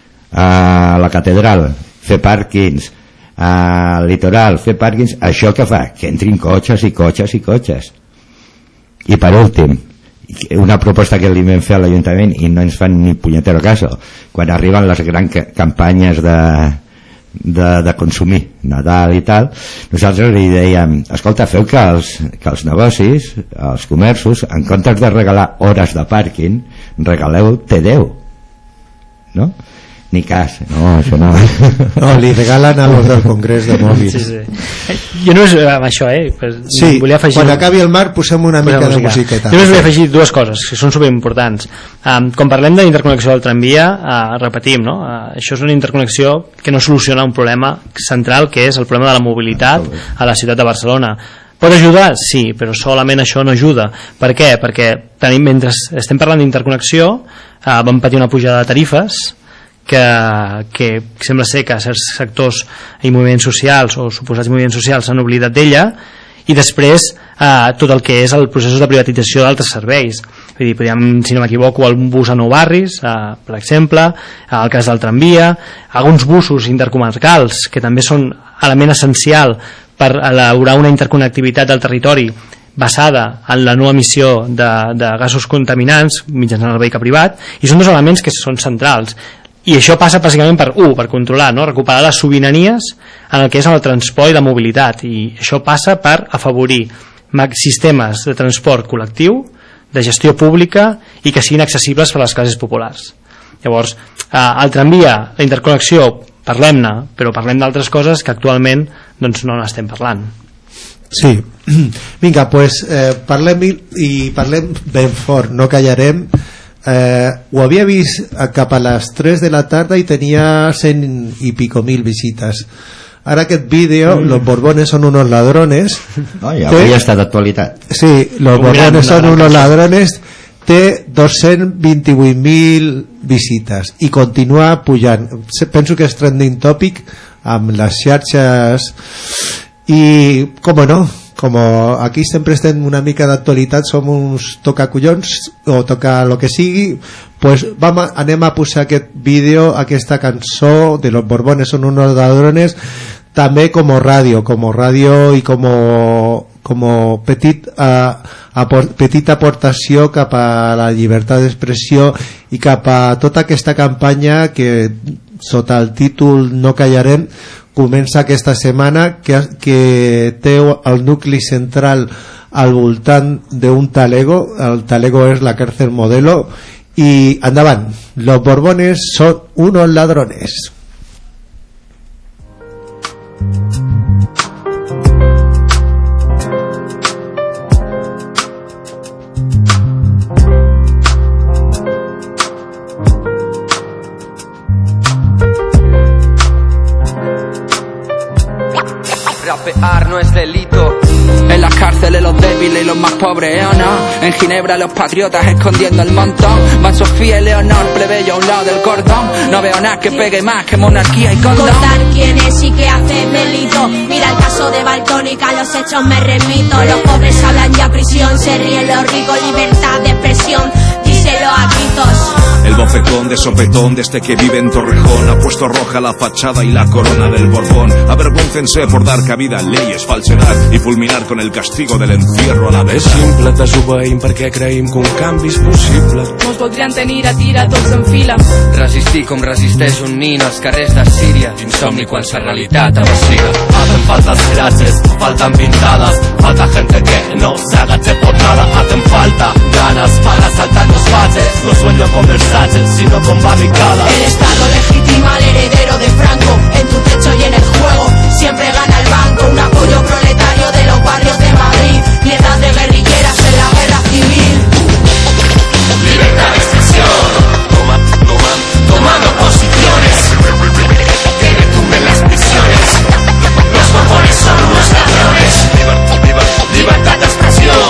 a la catedral, fer pàrquings al litoral, fer pàrquings, això que fa? Que entrin cotxes i cotxes i cotxes. I per últim, una proposta que li vam fer a l'Ajuntament i no ens fan ni punyetero caso, quan arriben les grans campanyes de, de, de consumir, Nadal i tal, nosaltres li dèiem, escolta, feu que els, que els negocis, els comerços, en comptes de regalar hores de pàrquing, regaleu T deu, no? Ni cas, no, això no. No, li regalen a los del Congrés de mòbils. Sí, sí. Jo no és amb això, eh? Pues sí, volia afegir... quan acabi el mar posem una posem mica música. de musiqueta. Jo només volia afegir dues coses que són superimportants. Um, quan parlem de l'interconnexió del tramvia, uh, repetim, no? Uh, això és una interconnexió que no soluciona un problema central, que és el problema de la mobilitat a la ciutat de Barcelona. Pot ajudar? Sí, però solament això no ajuda. Per què? Perquè tenim, mentre estem parlant d'interconnexió, uh, vam patir una pujada de tarifes que, que sembla ser que certs sectors i moviments socials o suposats moviments socials s'han oblidat d'ella, i després eh, tot el que és el procés de privatització d'altres serveis. Vull dir, podríem, si no m'equivoco, un bus a Nou Barris, eh, per exemple, el cas del tramvia, alguns busos intercomarcals que també són element essencial per elaborar una interconnectivitat del territori basada en la no emissió de, de gasos contaminants mitjançant el vehicle privat, i són dos elements que són centrals. I això passa bàsicament per, un, per controlar, no? recuperar les sobiranies en el que és el transport i la mobilitat, i això passa per afavorir sistemes de transport col·lectiu, de gestió pública i que siguin accessibles per a les classes populars. Llavors, eh, el tramvia, la interconnexió, parlem-ne, però parlem d'altres coses que actualment doncs, no n'estem parlant. Sí, vinga, pues eh, parlem i parlem ben fort, no callarem. Eh, ho havia vist cap a les tres de la tarda i tenia cent i pico mil visites. Ara aquest vídeo, mm. los borbones son unos ladrones. Ai, avui està d'actualitat. Sí, los borbones son unos ladrones, té dos-cents vint-i-vuit mil visites i continua pujant. Penso que és trending topic amb les xarxes i, com no, com aquí sempre estem una mica d'actualitat, som uns tocacollons o toca lo que sigui, pues vamos, anem a posar aquest vídeo, aquesta cançó de los borbones son unos ladrones, també com ràdio, com ràdio i com com petit, a, a, petita aportació cap a la llibertat d'expressió i cap a tota aquesta campanya que sota el títol No callarem comença aquesta setmana, que, que té el nucli central al voltant d'un talego. El talego es la cárcel modelo, y andaban: los Borbones son unos ladrones. Rapear no es delito. En las cárceles los débiles y los más pobres, ¿eh o no? En Ginebra los patriotas escondiendo el montón. Van Sofía y Leonor, plebeyo a un lado del cordón. No veo nada que pegue más que monarquía y condón. Contar quién es y qué hace delito. Mira el caso de Baltónica, los hechos me repito. Los pobres hablan ya prisión, se ríen los ricos, libertad de expresión, díselo a gritos. El bofetón de sopetón de este que vive en Torrejón ha puesto roja la fachada y la corona del Borbón. Avergüéncense por dar cabida a leyes, falsedad y fulminar con el castigo del encierro a la vez. És simple, desobeïm perquè creïm que un canvi és possible. Mos voldrien tenir a tira tots en fila. Resistir com resisteix un nin als carrers de Síria. Insomni quan sa realitat avecina. Hacen falta ceraches, faltan pintadas, falta gente que no se agache por nada. Hacen falta ganas para saltar los fases. No sueño con Versace, sino con barricadas. El Estado legitima al heredero de Franco. En tu techo y en el juego siempre gana el banco. Un apoyo proletario de los barrios de Madrid. Piedad de guerrilleras en la guerra civil. Libertad de expresión, toma, toma, tomando posiciones. Que retumben las prisiones. Los Borbones son unos ladrones. Libertad de expresión.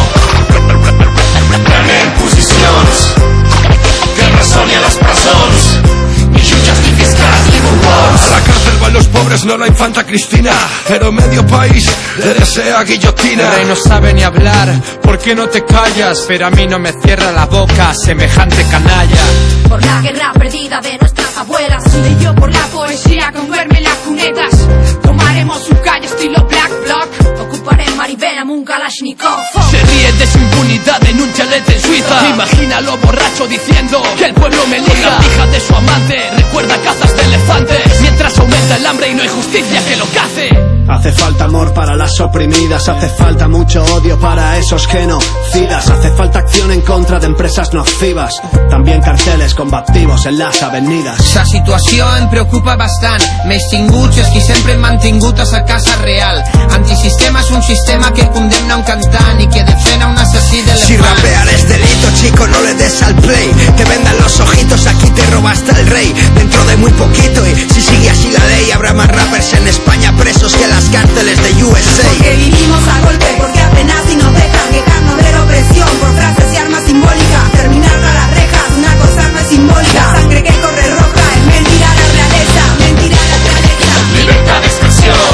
Prenen posicions. Que resonen les presons. Ni jutges ni fiscals ni borbons. A la cárcel van los pobres, no la infanta Cristina, pero medio país le desea guillotina. El rey no sabe ni hablar, ¿por qué no te callas? Pero a mí no me cierra la boca semejante canalla. Por la guerra perdida de nuestras abuelas. Y yo por la poesía con duerme las cunetas. Tomaremos su calle estilo Black Bloc. Ocuparé Maribel un Kalashnikov. Se ríe de su impunidad en un chalet en Suiza. Imagínalo borracho diciendo que el pueblo me elija. La hija de su amante recuerda cazas de elefantes. Mientras aumenta el hambre y no hay justicia que lo cace. Hace falta amor para las oprimidas, hace falta mucho odio para esos genocidas, hace falta acción en contra de empresas nocivas, también carteles combativos en las avenidas. La situació em preocupa bastant, més tinguts els qui sempre hem mantingut a sa casa real. Antisistema és un sistema que condemna un cantant i que defena un assassí d'elefants. Si rapear es delito, chico, no le des al play. Te vendan los ojitos, aquí te robaste el rey. Dentro de muy poquito, y si sigue así la ley, habrá más rappers en España presos que las cárceles de U S A. Porque vivimos a golpe, porque apenas si nos dejan quejarnos de la opresión por frases y armas simbólicas. Terminar tras las rejas, una cosa no es simbólica. La sangre que corre roja es mentira la realeza, mentira la realeza. Libertad de expresión,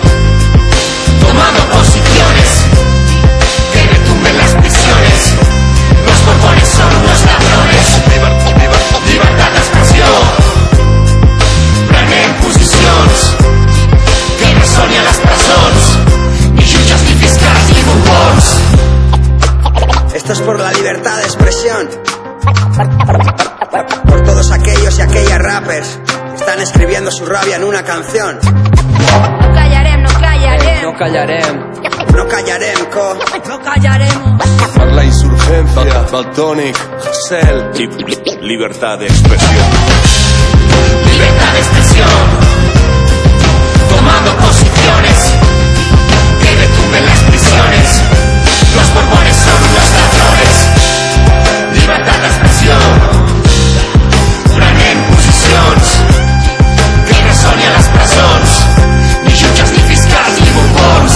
tomando posiciones. Que retumben las prisiones. Los Borbones son unos ladrones. Libertad de expresión, prenen posicions. Que resonen las presons. Ni jutges ni fiscals ni borbons. Esto es por la libertad de expresión. Por todos aquellos y aquellas rappers que están escribiendo su rabia en una canción. No callarem, no callarem. No callarem. No callarem, co. No callaremos. Por la insurgencia, Baltonic, Hassel y libertad de expresión. Libertad de expresión, tomando posiciones. Que retumben las prisiones. Los Borbones son unos ladrones. Libertad de expresión, prenen posicions. Que resonen les presons. Ni jutges ni fiscals ni borbons.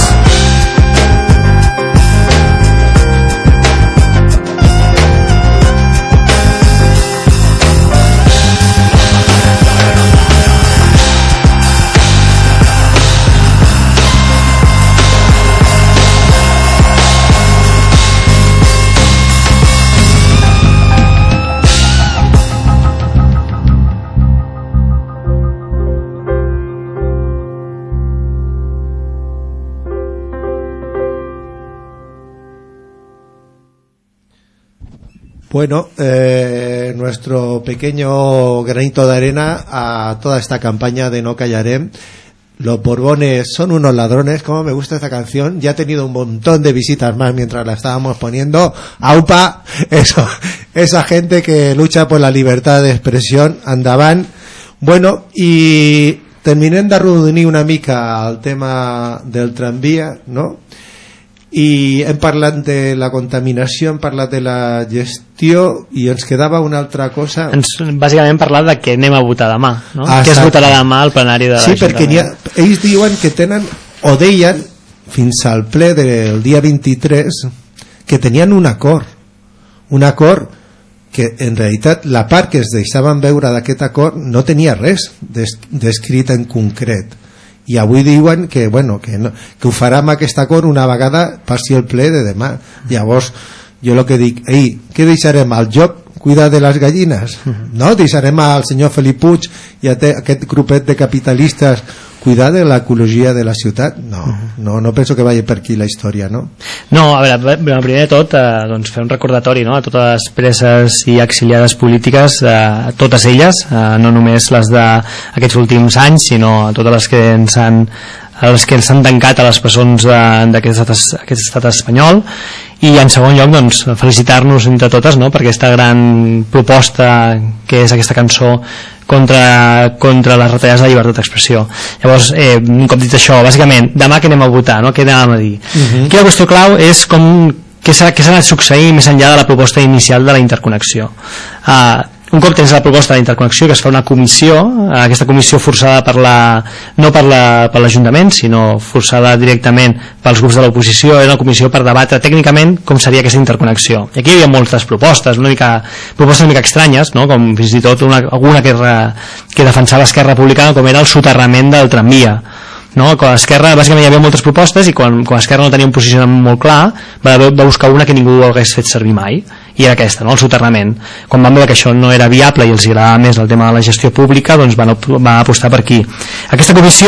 Bueno, eh, nuestro pequeño granito de arena a toda esta campaña de No Callarem. Los Borbones son unos ladrones. Como me gusta esta canción. Ya ha tenido un montón de visitas más mientras la estábamos poniendo. Aupa, eso, esa gente que lucha por la libertad de expresión. Endavant. Bueno, i terminem d'arrodonir una mica el tema del tramvia, no? I hem parlat de la contaminació, hem parlat de la gestió i ens quedava una altra cosa. Ens, bàsicament hem parlat de què anem a votar demà, no? Ah, què es votarà demà al plenari de sí, perquè ha, ells diuen que tenen, o deien fins al ple del dia vint-i-tres, que tenien un acord un acord que en realitat la part que es deixaven veure d'aquest acord no tenia res des, descrit en concret, i avui diuen que, bueno, que, no, que ho farà amb aquest acord una vegada passi el ple de demà. Llavors jo el que dic, ei, què deixarem al joc? Cuida de les gallines, no? Deixarem al senyor Felip Puig i a aquest grupet de capitalistes cuidar de l'ecologia de la ciutat? No, no, no penso que vagi per aquí la història, no? No, a veure, primer de tot eh, doncs fer un recordatori, no?, a totes les preses i exiliades polítiques, eh, totes elles, eh, no només les d'aquests últims anys, sinó a totes les que ens han a les que s'han tancat a les presons d'aquest estat, aquest estat espanyol. I en segon lloc, doncs, felicitar-nos entre totes, no?, per aquesta gran proposta que és aquesta cançó contra, contra les retallades de la llibertat d'expressió. Llavors, eh, un cop dit això, bàsicament, demà que anem a votar, no?, què anem a dir? Uh-huh. Aquí la qüestió clau és com què s'ha, què s'ha anat succeint més enllà de la proposta inicial de la interconnexió. Uh, un cop tens la proposta d'interconnexió, que es fa una comissió, aquesta comissió forçada per la, no per la, per l'Ajuntament, sinó forçada directament pels grups de l'oposició, era una comissió per debatre tècnicament com seria aquesta interconnexió. I aquí hi havia moltes propostes, una mica, propostes una mica estranyes, no?, com fins i tot una, alguna que, re, que defensava Esquerra Republicana, com era el soterrament del tramvia. No? Quan Esquerra, bàsicament hi havia moltes propostes i quan, quan Esquerra no tenia un posicionament molt clar va, va buscar una que ningú hagués fet servir mai, i era aquesta, no?, el soterrament. Quan van veure que això no era viable i els agradava més el tema de la gestió pública, doncs van, van apostar per aquí. Aquesta comissió,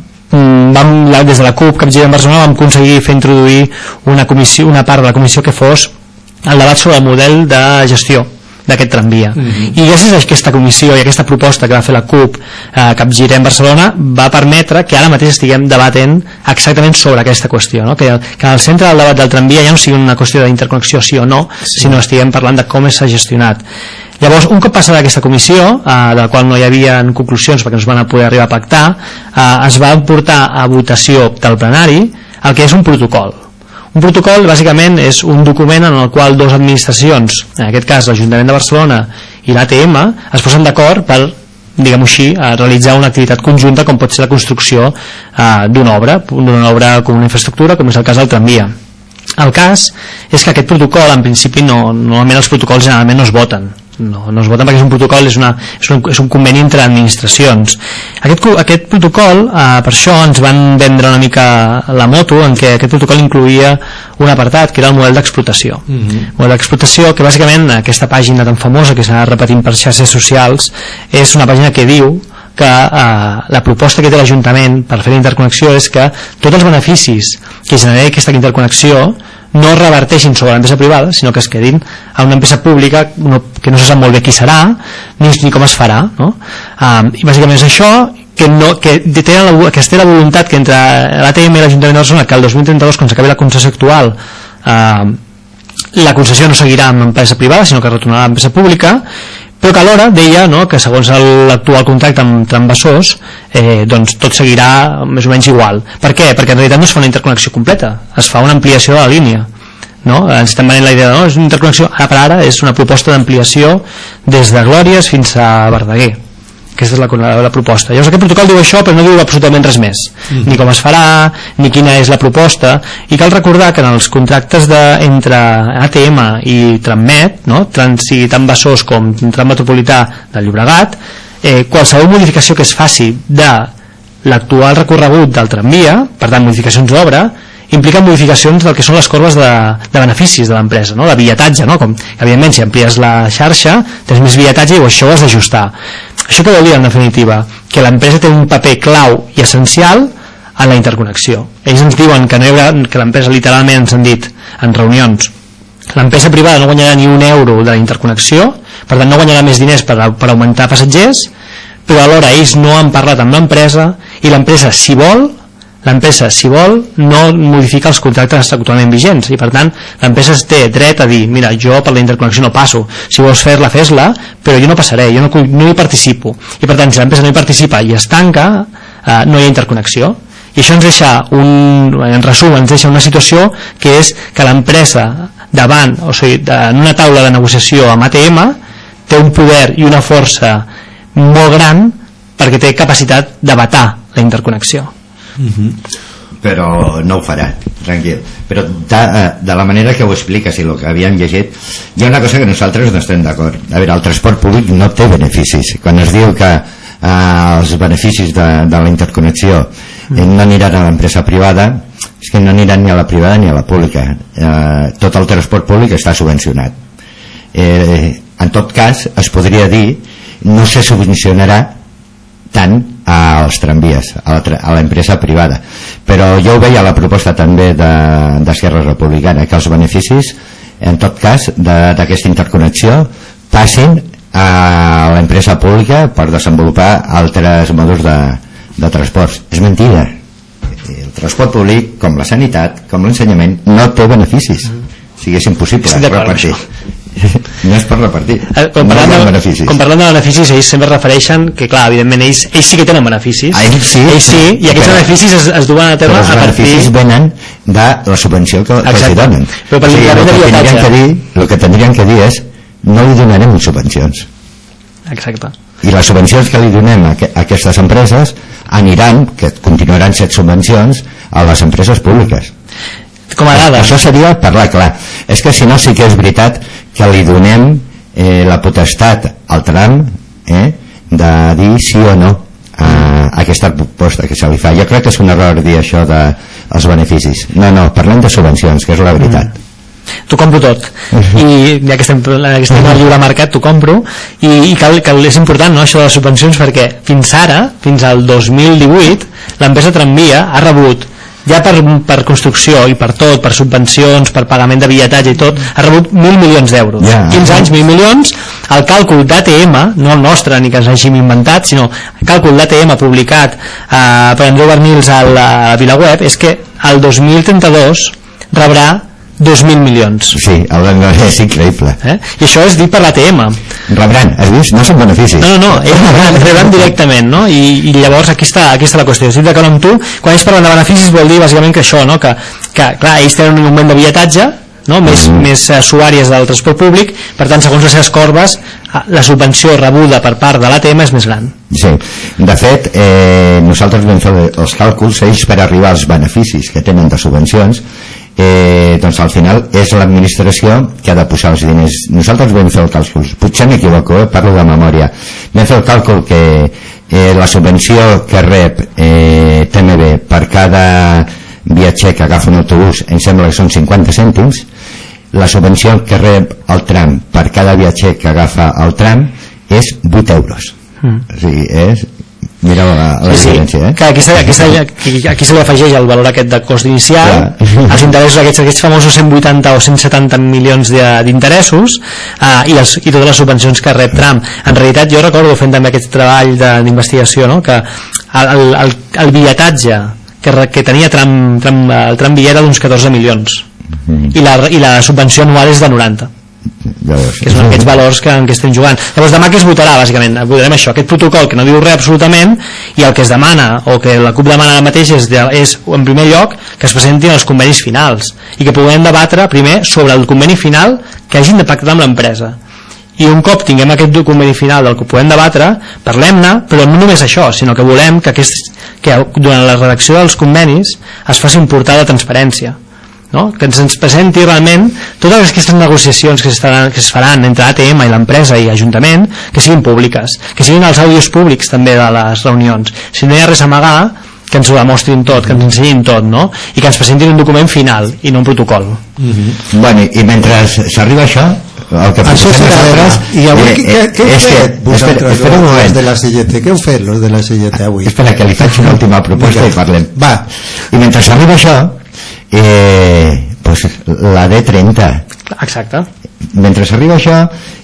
vam, des de la CUP Capgirem Barcelona, vam aconseguir fer introduir una, comissió, una part de la comissió que fos el debat sobre el model de gestió d'aquest tramvia. Mm-hmm. I gràcies a aquesta comissió i aquesta proposta que va fer la CUP eh, Capgirem Barcelona va permetre que ara mateix estiguem debatent exactament sobre aquesta qüestió, no? que, que al centre del debat del tramvia ja no sigui una qüestió d'interconnexió sí o no, sí, sinó estiguem parlant de com s'ha gestionat. Llavors, un cop passada aquesta comissió, eh, de la qual no hi havia conclusions perquè no es van poder arribar a pactar, eh, es va portar a votació del plenari el que és un protocol. Un protocol, bàsicament, és un document en el qual dues administracions, en aquest cas l'Ajuntament de Barcelona i l'A T M, es posen d'acord per, diguem-ho així, realitzar una activitat conjunta com pot ser la construcció eh, d'una obra, d'una obra com una infraestructura, com és el cas del tramvia. El cas és que aquest protocol, en principi, no, normalment els protocols generalment no es voten. No, no es voten perquè és un protocol, és, una, és, un, és un conveni entre administracions. Aquest, aquest protocol, eh, per això ens van vendre una mica la moto, en què aquest protocol incluïa un apartat que era el model d'explotació. Mm-hmm. Model d'explotació que bàsicament aquesta pàgina tan famosa que s'ha repetint per xarxes socials és una pàgina que diu que eh, la proposta que té l'Ajuntament per fer la interconnexió és que tots els beneficis que generi aquesta interconnexió no reverteixin sobre l'empresa privada, sinó que es quedin a una empresa pública no, que no se sap molt bé qui serà ni, ni com es farà, no? Um, i bàsicament és això que, no, que, tenen la, que es té la voluntat que entre l'A T M i l'Ajuntament de Barcelona que el dos mil trenta-dos, quan s'acabi la concessió actual, uh, la concessió no seguirà amb empresa privada sinó que retornarà a l'empresa pública, però que alhora deia, no, que segons l'actual contracte amb transvassors eh, doncs tot seguirà més o menys igual. Per què? Perquè en realitat no es fa una interconnexió completa, es fa una ampliació de la línia, no? Ens estem venent la idea de no, és una interconnexió, ara per ara és una proposta d'ampliació des de Glòries fins a Verdaguer. Aquesta és la, la, la proposta. Llavors aquest protocol diu això però no diu absolutament res més, mm. ni com es farà ni quina és la proposta, i cal recordar que en els contractes de, entre A T M i Trammet, no? Trans, sigui tant Besòs com Tram Metropolità del Llobregat, eh, qualsevol modificació que es faci de l'actual recorregut del tramvia, per tant modificacions d'obra, impliquen modificacions del que són les corbes de, de beneficis de l'empresa, no? De billetatge, no? Com, evidentment si amplies la xarxa tens més billetatge i això ho has d'ajustar. Això què vol dir en definitiva? Que l'empresa té un paper clau i essencial en la interconnexió. Ells ens diuen que, no hi haurà, que l'empresa literalment ens han dit en reunions l'empresa privada no guanyarà ni un euro de la interconnexió, per tant no guanyarà més diners per, per augmentar passatgers, però alhora ells no han parlat amb l'empresa i l'empresa, si vol, l'empresa, si vol, no modifica els contractes actualment vigents, i per tant l'empresa té dret a dir, mira, jo per la interconnexió no passo, si vols fer-la, fes-la, però jo no passaré, jo no, no hi participo, i per tant si l'empresa no hi participa i es tanca, eh, no hi ha interconnexió. I això ens deixa, un, en resum, ens deixa una situació que és que l'empresa davant, o sigui, en una taula de negociació amb A T M, té un poder i una força molt gran perquè té capacitat de vetar la interconnexió. Mm-hmm. Però no ho farà, tranquil. Però de, de la manera que ho expliques i el que havíem llegit, hi ha una cosa que nosaltres no estem d'acord. A veure, el transport públic no té beneficis. Quan es diu que eh, els beneficis de, de la interconnexió eh, no aniran a l'empresa privada, és que no aniran ni a la privada ni a la pública. Eh, tot el transport públic està subvencionat. Eh, en tot cas, es podria dir, no se subvencionarà tant als tramvies, a l'empresa privada. Però jo ho veia a la proposta també d'Esquerra de, Republicana, que els beneficis, en tot cas, d'aquesta interconnexió passin a l'empresa pública per desenvolupar altres modes de, de transports. És mentida. El transport públic, com la sanitat, com l'ensenyament, no té beneficis. O sigui, és impossible repartir. No és per repartir, eh, quan, parlant no de, beneficis. quan parlant de beneficis, ells sempre refereixen que, clar, evidentment ells, ells sí que tenen beneficis, ah, ells, sí, ells sí, i aquests però, beneficis es, es duen a terme però els a partir... beneficis venen de la subvenció que, que els donen. Però per o sigui, el, que tindrien que dir, el que tindrien que dir és no li donarem subvencions. Exacte. I les subvencions que li donem a, que, a aquestes empreses aniran, que continuaran sent subvencions, a les empreses públiques. Com a dada. Això seria parlar clar. És que si no sí que és veritat que li donem eh, la potestat al tram eh, de dir sí o no a, a aquesta proposta que se li fa. Jo crec que és un error dir això dels beneficis. No, no, parlem de subvencions, que és la veritat. Mm. T'ho compro tot. I ja que estem, que estem al lliure mercat, t'ho compro. I, i cal, cal, és important, no, això de les subvencions, perquè fins ara, fins al dos mil divuit, l'empresa Tramvia ha rebut, ja per, per construcció i per tot, per subvencions, per pagament de bitlletatge i tot, ha rebut mil milions d'euros. Yeah. quinze anys, mil milions. El càlcul d'A T M, no el nostre ni que ens hàgim inventat, sinó el càlcul d'A T M publicat eh, per Andreu Bernils a la, a la VilaWeb és que el dos mil trenta-dos rebrà dos mil milions. Sí, és increïble. Eh? I això és dit per l'A T M. Rebran, has vist? No són beneficis. No, no, no, ells rebran, rebran directament, no? I, i llavors aquí està, aquí està la qüestió. Estic d'acord amb tu, quan ells parlen de beneficis vol dir bàsicament que això, no? Que, que clar, ells tenen un augment de bitlletatge, no? Més, mm. més usuàries del transport públic, per tant, segons les seves corbes, la subvenció rebuda per part de l'A T M és més gran. Sí, de fet, eh, nosaltres vam fer els càlculs, ells per arribar als beneficis que tenen de subvencions, Eh, doncs al final és l'administració que ha de posar els diners. Nosaltres vam fer el càlcul, potser m'equivoco, eh? Parlo de memòria, vam fer el càlcul que eh, la subvenció que rep eh, T M B per cada viatger que agafa un autobús em sembla que són cinquanta cèntims, la subvenció que rep el tram per cada viatger que agafa el tram és vuit euros. Mm. O sigui, és mira la, la sí, diferència, eh? Que aquí, aquí, aquí, aquí se li afegeix el valor aquest de cost inicial, ja. Els interessos aquests, aquests famosos cent vuitanta o cent setanta milions d'interessos uh, i, els, i totes les subvencions que rep Tram. En realitat jo recordo fent també aquest treball d'investigació, no? Que el, el, el bitlletatge que, que tenia Tram, Tram, el tramvia era d'uns catorze milions mm. i, la, i la subvenció anual és de noranta. Que són aquests valors que, en què estem jugant. Llavors demà què es votarà bàsicament? Votarem això, aquest protocol que no diu res absolutament, i el que es demana o que la CUP demana ara mateix és, de, és en primer lloc que es presentin els convenis finals i que puguem debatre primer sobre el conveni final que hagin de pactar amb l'empresa, i un cop tinguem aquest conveni final del que puguem debatre, parlem-ne, però no només això, sinó que volem que, aquest, que durant la redacció dels convenis es faci un portal de transparència, no? Que ens, ens presenti realment totes aquestes negociacions que, estaran, que es faran entre A T M i l'empresa i Ajuntament, que siguin públiques, que siguin els àudios públics també de les reunions. Si no hi ha res a amagar, que ens ho demostrin tot, que ens ensenyin tot, no? I que ens presentin un document final i no un protocol. Mm-hmm. Bueno, i mentre s'arriba això, el que això nosaltres, i avui eh, què, què heu fet vosaltres, espera un moment, de la C G T? Què heu fet los de la C G T avui? Espera, que li faig una última proposta i parlem. Va. I mentre s'arriba això, eh, pues, la D trenta. Exacte. Mentre s'arriba això,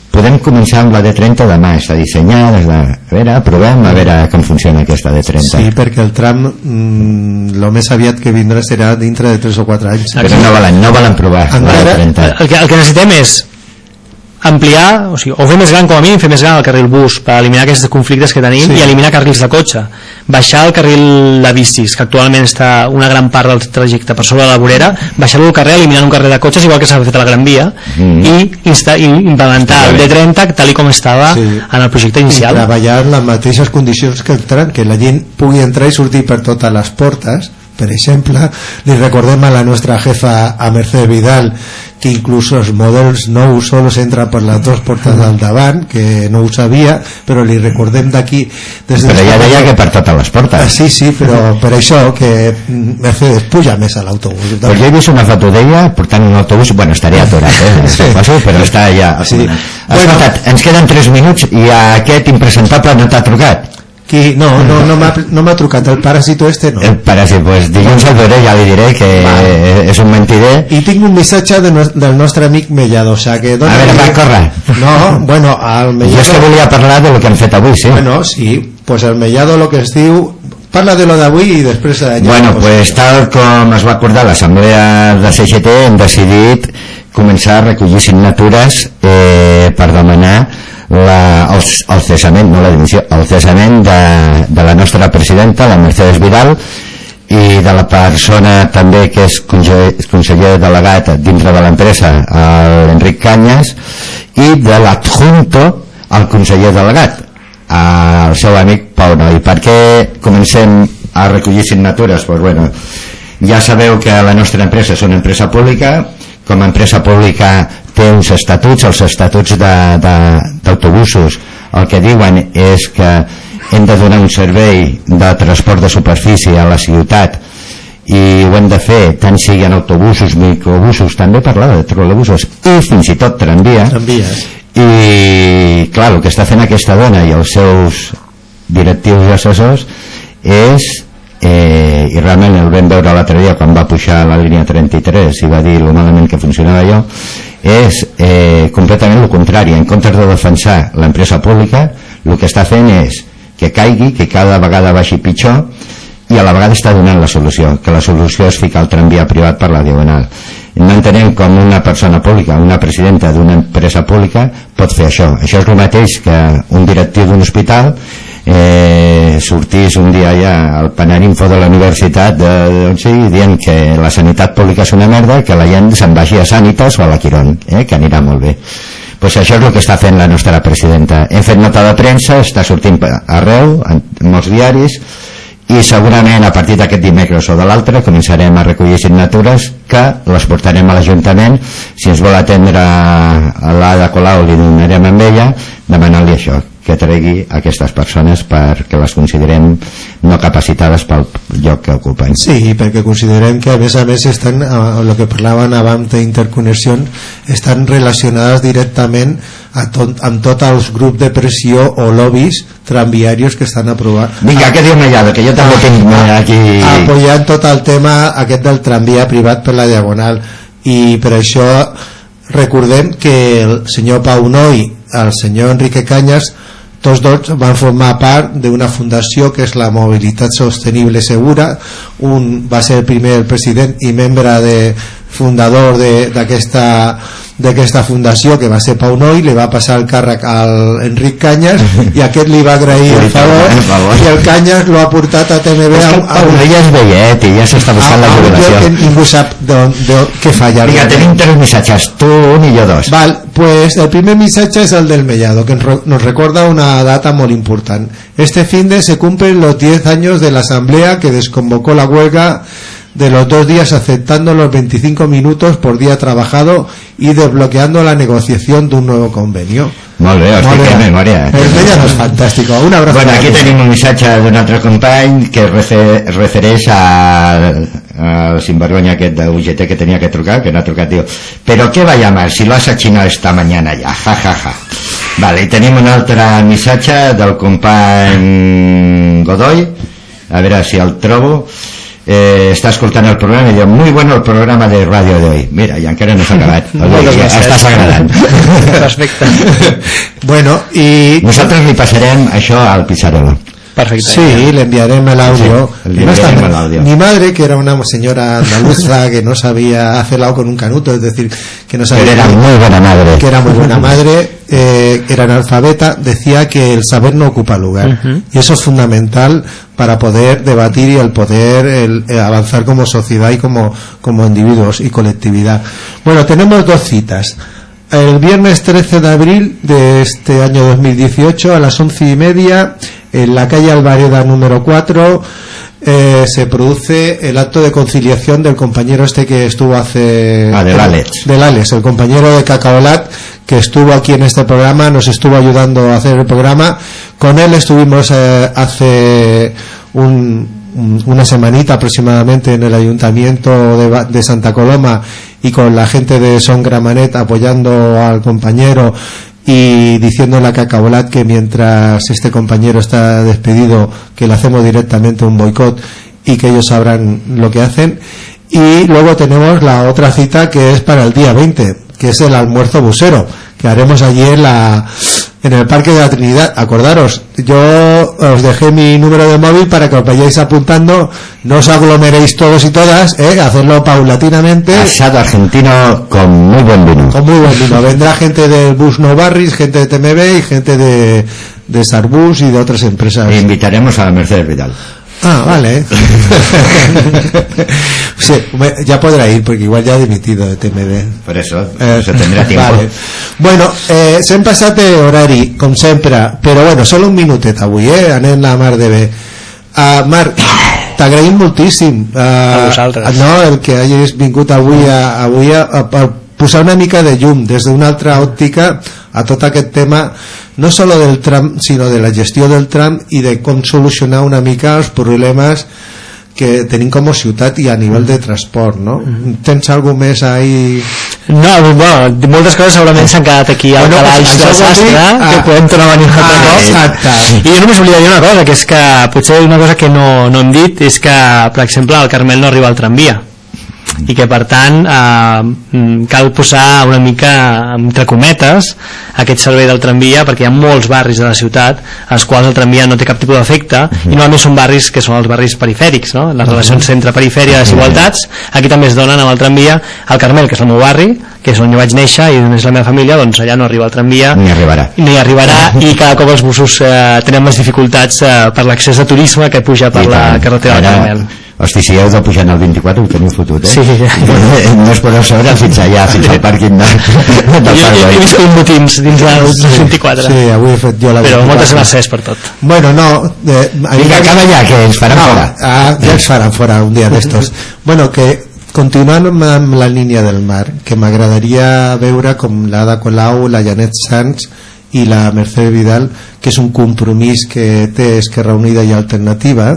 podem començar amb la D trenta demà, està dissenyada, a veure, provem a veure com funciona aquesta D trenta. Sí, perquè el tram mm, lo més aviat que vindrà serà dintre de tres o quatre anys. Però no volen, no volen provar encara, la D trenta. El que, el que necessitem és ampliar, o sigui, o fer més gran, com a mínim fer més gran el carril bus per eliminar aquests conflictes que tenim, sí. I eliminar carrils de cotxe, baixar el carril de bicis, que actualment està una gran part del trajecte per sobre de la vorera, baixar-lo al carrer, eliminar un carrer de cotxes igual que s'ha fet a la Gran Via, mm. i, insta, i implementar el D trenta tal i com estava sí. En el projecte inicial, i treballar en les mateixes condicions que entran, que la gent pugui entrar i sortir per totes les portes. Per exemple, li recordem a la nostra jefa, a Mercè Vidal, que inclús els models nous sols entren per les dues portes del davant, que no ho sabia, però li recordem d'aquí des de però ja deia que per totes les portes. Ah, sí, sí, però per això que Mercedes puja més a l'autobús. Pues jo he vist una foto d'ella portant un autobús, bueno, estaria aturat, eh? Sí. Passo, però està ja sí. Escolta, bueno, ens queden tres minuts i aquest impresentable no t'ha trucat. Qui? No, no, no m'ha no m'ha trucat el paràsito este, no. El paràsito, pues dilluns el veuré, ja li diré que vale. És un mentider. I tinc un missatge de no, del nostre amic Mellado, o sea que... A veure, va, corre. No, bueno, al Mellado... Jo és que volia parlar de lo que han fet avui, sí. Bueno, sí, pues el Mellado lo que es diu... Parla de lo d'avui i després... Bueno, pues tal com es va acordar l'assemblea de C G T, hem decidit començar a recollir signatures eh, per demanar La, el, el cessament, no la dimissió, el cessament de, de la nostra presidenta, la Mercedes Vidal, i de la persona també que és conseller, conseller delegat dintre de l'empresa, l'Enric Canyes, i de l'adjunto al conseller delegat, el seu amic Pau Noi. Per què comencem a recollir signatures? Pues bueno, ja sabeu que la nostra empresa és una empresa pública. Com a empresa pública té uns estatuts, els estatuts d'autobusos el que diuen és que hem de donar un servei de transport de superfície a la ciutat i ho hem de fer tant sigui en autobusos, microbusos, també parlava de trolebusos i fins i tot tramvia. Tramvies. I clar, el que està fent aquesta dona i els seus directius i assessors és Eh, i realment el vam veure l'altre dia quan va pujar a la línia trenta-tres i va dir lo malament que funcionava allò, és eh, completament el contrari. En comptes de defensar l'empresa pública, el que està fent és que caigui, que cada vegada vagi pitjor, i a la vegada està donant la solució, que la solució és ficar el tramvia privat per la diagonal. No entenem com una persona pública, una presidenta d'una empresa pública pot fer això. Això és el mateix que un directiu d'un hospital eh, sortís un dia ja al Panarinfo de la universitat de, de, sigui, dient que la sanitat pública és una merda, que la gent se'n vagi a Sanitas o a la Quirón, eh, que anirà molt bé. Pues això és el que està fent la nostra presidenta. Hem fet nota de premsa, està sortint arreu, en molts diaris, i segurament a partir d'aquest dimecres o de l'altre començarem a recollir signatures que les portarem a l'Ajuntament. Si ens vol atendre a l'Ada Colau li donarem amb ella demanant-li això, que tregui aquestes persones perquè les considerem no capacitades pel lloc que ocupen. Sí, perquè considerem que a més a més estan, a lo que parlaven abans d'interconnexió, estan relacionades directament a tot, amb tots els grups de pressió o lobbies tramviarios que estan aprovant. Vinga, què diu Mellado? Que jo també ah, tinc aquí... apoyant tot el tema aquest del tramvia privat per la diagonal, i per això recordem que el senyor Pau Noi, el senyor Enrique Canyes, tots dos van formar part d'una fundació que és la Mobilitat Sostenible Segura. Un va ser el primer el president i membre de fundador d'aquesta d'aquesta fundació, que va ser Pau Noi, li va passar el càrrec al Enric Canyes i aquest li va agrair el favor i el Canyes lo ha portat a T M B. Pau Noi ja és vellet i ja s'està buscant la jubilació, que ningú sap què falla. Vinga, tenim tres missatges, tu un i jo dos. Val, pues el primer missatge és el del Mellado, que nos recorda una data molt important. Este fin de se cumplen los diez años de la asamblea que desconvocó la huelga de los dos días, aceptando los veinticinco minutos por día trabajado y desbloqueando la negociación de un nuevo convenio. Molt bé, hosti, que memòria. El Mellado és fantàstic. Un abrazo. Bueno, aquí tenim un missatge d'un altre company que es refereix al sinvergonya aquest de U G T que tenia que trucar, que no ha trucat, diu, però què va llamar si lo has achinado esta mañana ya, ja, ja, ja. Vale, i tenim un altre missatge del company Godoy, a veure si el trobo. eh, està escoltant el programa i diu, muy bueno el programa de ràdio d'hoy. Mira, i encara no s'ha acabat. Estàs agradant. Perfecte. Bueno, y nosaltres li passarem això al Pizzarolo. Perfecto. Sí, le enviaremos el audio. Sí, le enviaremos el audio. Mi madre, que era una señora andaluza que no sabía hacer helado con un canuto, es decir, que no sabía. Que era muy buena madre. Que era muy buena madre, eh, era analfabeta, decía que el saber no ocupa lugar. Uh-huh. Y eso es fundamental para poder debatir y el poder el, el avanzar como sociedad y como, como individuos y colectividad. Bueno, tenemos dos citas. El viernes trece de abril de este año dos mil dieciocho a las once y media en la calle Alvareda número cuatro eh, se produce el acto de conciliación del compañero este que estuvo hace... Ah, del Alex. Del Alex, el compañero de Cacaolat que estuvo aquí en este programa, nos estuvo ayudando a hacer el programa. Con él estuvimos eh, hace un... una semanita aproximadamente en el ayuntamiento de, de Santa Coloma y con la gente de Son Gramanet apoyando al compañero y diciéndole a Cacaolat que mientras este compañero está despedido que le hacemos directamente un boicot y que ellos sabrán lo que hacen. Y luego tenemos la otra cita que es para el día veinte, que es el almuerzo busero que haremos allí en la en el Parque de la Trinidad. Acordaros, yo os dejé mi número de móvil para que os vayáis apuntando, no os aglomeréis todos y todas, ¿eh? Hacerlo paulatinamente. Asado argentino con muy buen vino. Con muy buen vino. Vendrá gente del Bus No Barris, gente de T M B y gente de, de Sarbus y de otras empresas. E invitaremos a Mercedes Vidal. Ah, vale. Sí, ya podrá ir porque igual ya ha dimitido de T M B. Por eso, eh, se tendrá tiempo. Vale. Bueno, eh, sem passat horari, com sempre, però bueno, solo un minutet avui, eh? Anem a Mar de bé. Uh, Marc, t'agraïm moltíssim. Uh, a vosaltres. No, el que hagis vingut avui a, avui a, a, a posar una mica de llum des d'una altra òptica a tot aquest tema, no solo del tram, sinó de la gestió del tram i de com solucionar una mica els problemes que tenim com a ciutat i a nivell de transport, no? Mm-hmm. Tens alguna més ahí? No, bueno, moltes coses segurament s'han quedat aquí al bueno, calaix pues, del sastre, ah, que podem tornar a venir un altre ah, cop. exacte. I jo només volia dir una cosa, que és que potser una cosa que no, no hem dit és que, per exemple, al Carmel no arriba al tramvia i que per tant eh, cal posar una mica entre cometes aquest servei del tramvia perquè hi ha molts barris de la ciutat als quals el tramvia no té cap tipus d'efecte uh-huh. i normalment són barris que són els barris perifèrics, no? Les relacions centre-perifèria de desigualtats aquí també es donen amb el tramvia. Al Carmel, que és el meu barri, que és on jo vaig néixer i on és la meva família, doncs allà no arriba el tramvia ni arribarà, ni arribarà i cada cop els busos eh, tenen més dificultats eh, per l'accés de turisme que puja per I la tant. carretera del Carmel. Hosti, si heu de pujar al vint-i-quatre ho teniu fotut, eh? Sí, sí, sí. No us podeu saber fins allà, fins al pàrquing de, de jo, jo he viscut motins dins del vint-i-quatre. Sí, avui he fet jo la Però moltes gràcies per tot. Bueno, no... Eh, Vinga, acaba ja, que ens faran no, fora. Ah, ja ens faran fora un dia d'estos. Bueno, que continuant amb la línia del mar, que m'agradaria veure com l'Ada Colau, la Janet Sanz i la Mercedes Vidal, que és un compromís que té Esquerra Unida i Alternativa,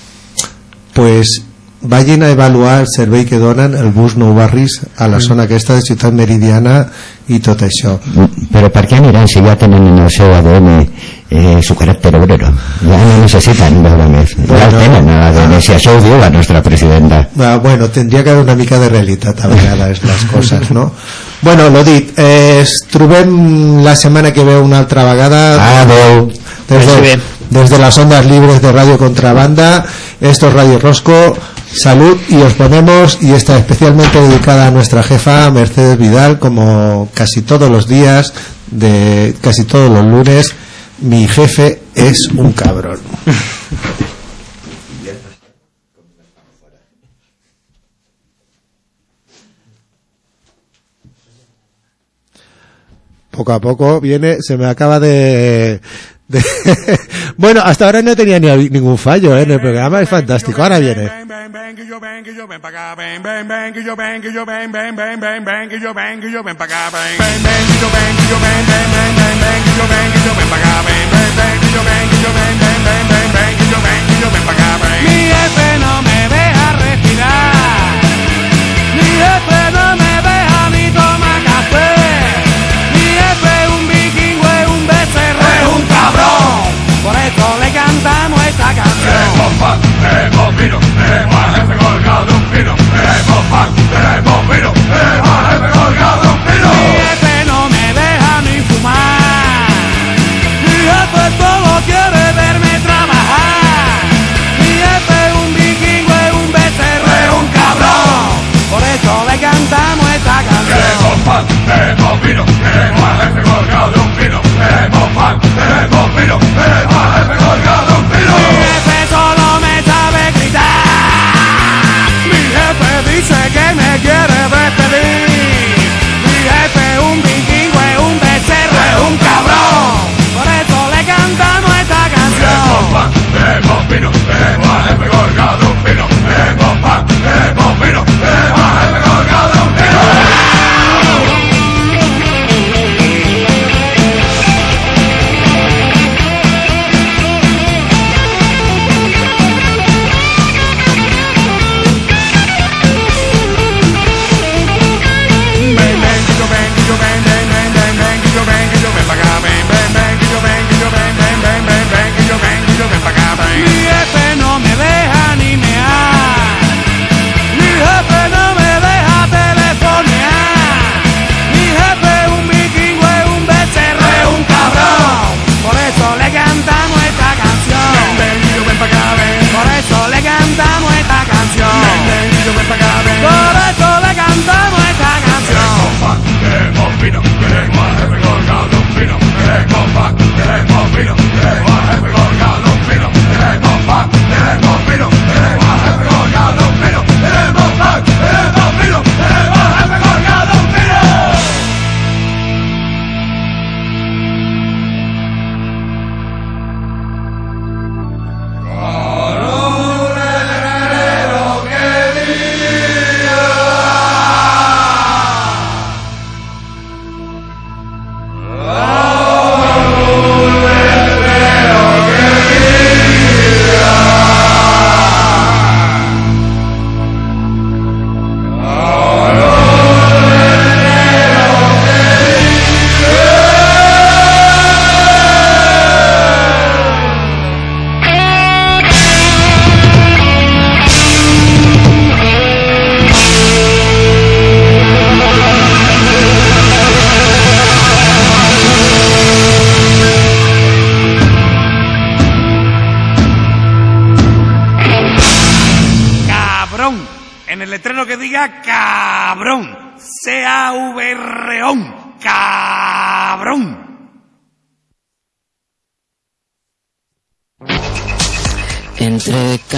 pues vagin a avaluar el servei que donen el bus Nou Barris a la zona aquesta de Ciutat Meridiana i tot això. Però per què aniran si ja tenen en el seu A D N eh, su caràcter obrero? Ja no necessiten veure més. Ja bueno, el tenen a l'A D N, si això ho diu la nostra presidenta. Ah, bueno, tendria que haver una mica de realitat a vegades les coses, no? Bueno, lo dit, eh, es trobem la setmana que ve una altra vegada. Adeu. Desde, desde las ondas libres de Radio Contrabanda, esto es Radio Rosco. Salud, y os ponemos, y está especialmente dedicada a nuestra jefa Mercedes Vidal, como casi todos los días, de casi todos los lunes. Mi jefe es un cabrón. Poco a poco viene, se me acaba de... De bueno, hasta ahora no tenía ni ningún fallo, ¿eh? En el programa es fantástico. Ahora viene. Mi jefe no me deja respirar, mi jefe no me deja ni tomar café, mi jefe es un vikingo, es un becerro, es un cabrón, por eso le cantamos esta canción. Queremos pan, queremos vino, queremos a jefe con queremos al jefe colgado de un pino, queremos pan, queremos vino, queremos al jefe colgado de un pino. Mi jefe solo me sabe gritar, mi jefe dice que me quiere despedir, mi jefe es un vikingo, es un becerro, es un cabrón, por eso le cantamos esta canción. Queremos pan, queremos vino, queremos al jefe colgado de un pino, queremos pan, queremos vino, queremos al jefe colgado de un pino. Mi jefe no me deja ni mear, mi jefe no me deja telefonear, mi jefe es un vikingo, es un becerro, es un cabrón, por eso le cantamos esta canción. Por eso le cantamos esta canción. Por eso le cantamos esta canción. Queremos vino, queremos al jefe colgado de un pino, queremos pan, queremos vino, queremos al jefe colgado de un pino, queremos pan, queremos vino, queremos al jefe colgado de un pino, queremos pan, queremos vino, queremos al jefe colgado de un pino. En el letrero que diga cabrón, C A V R O N, cabrón. Entre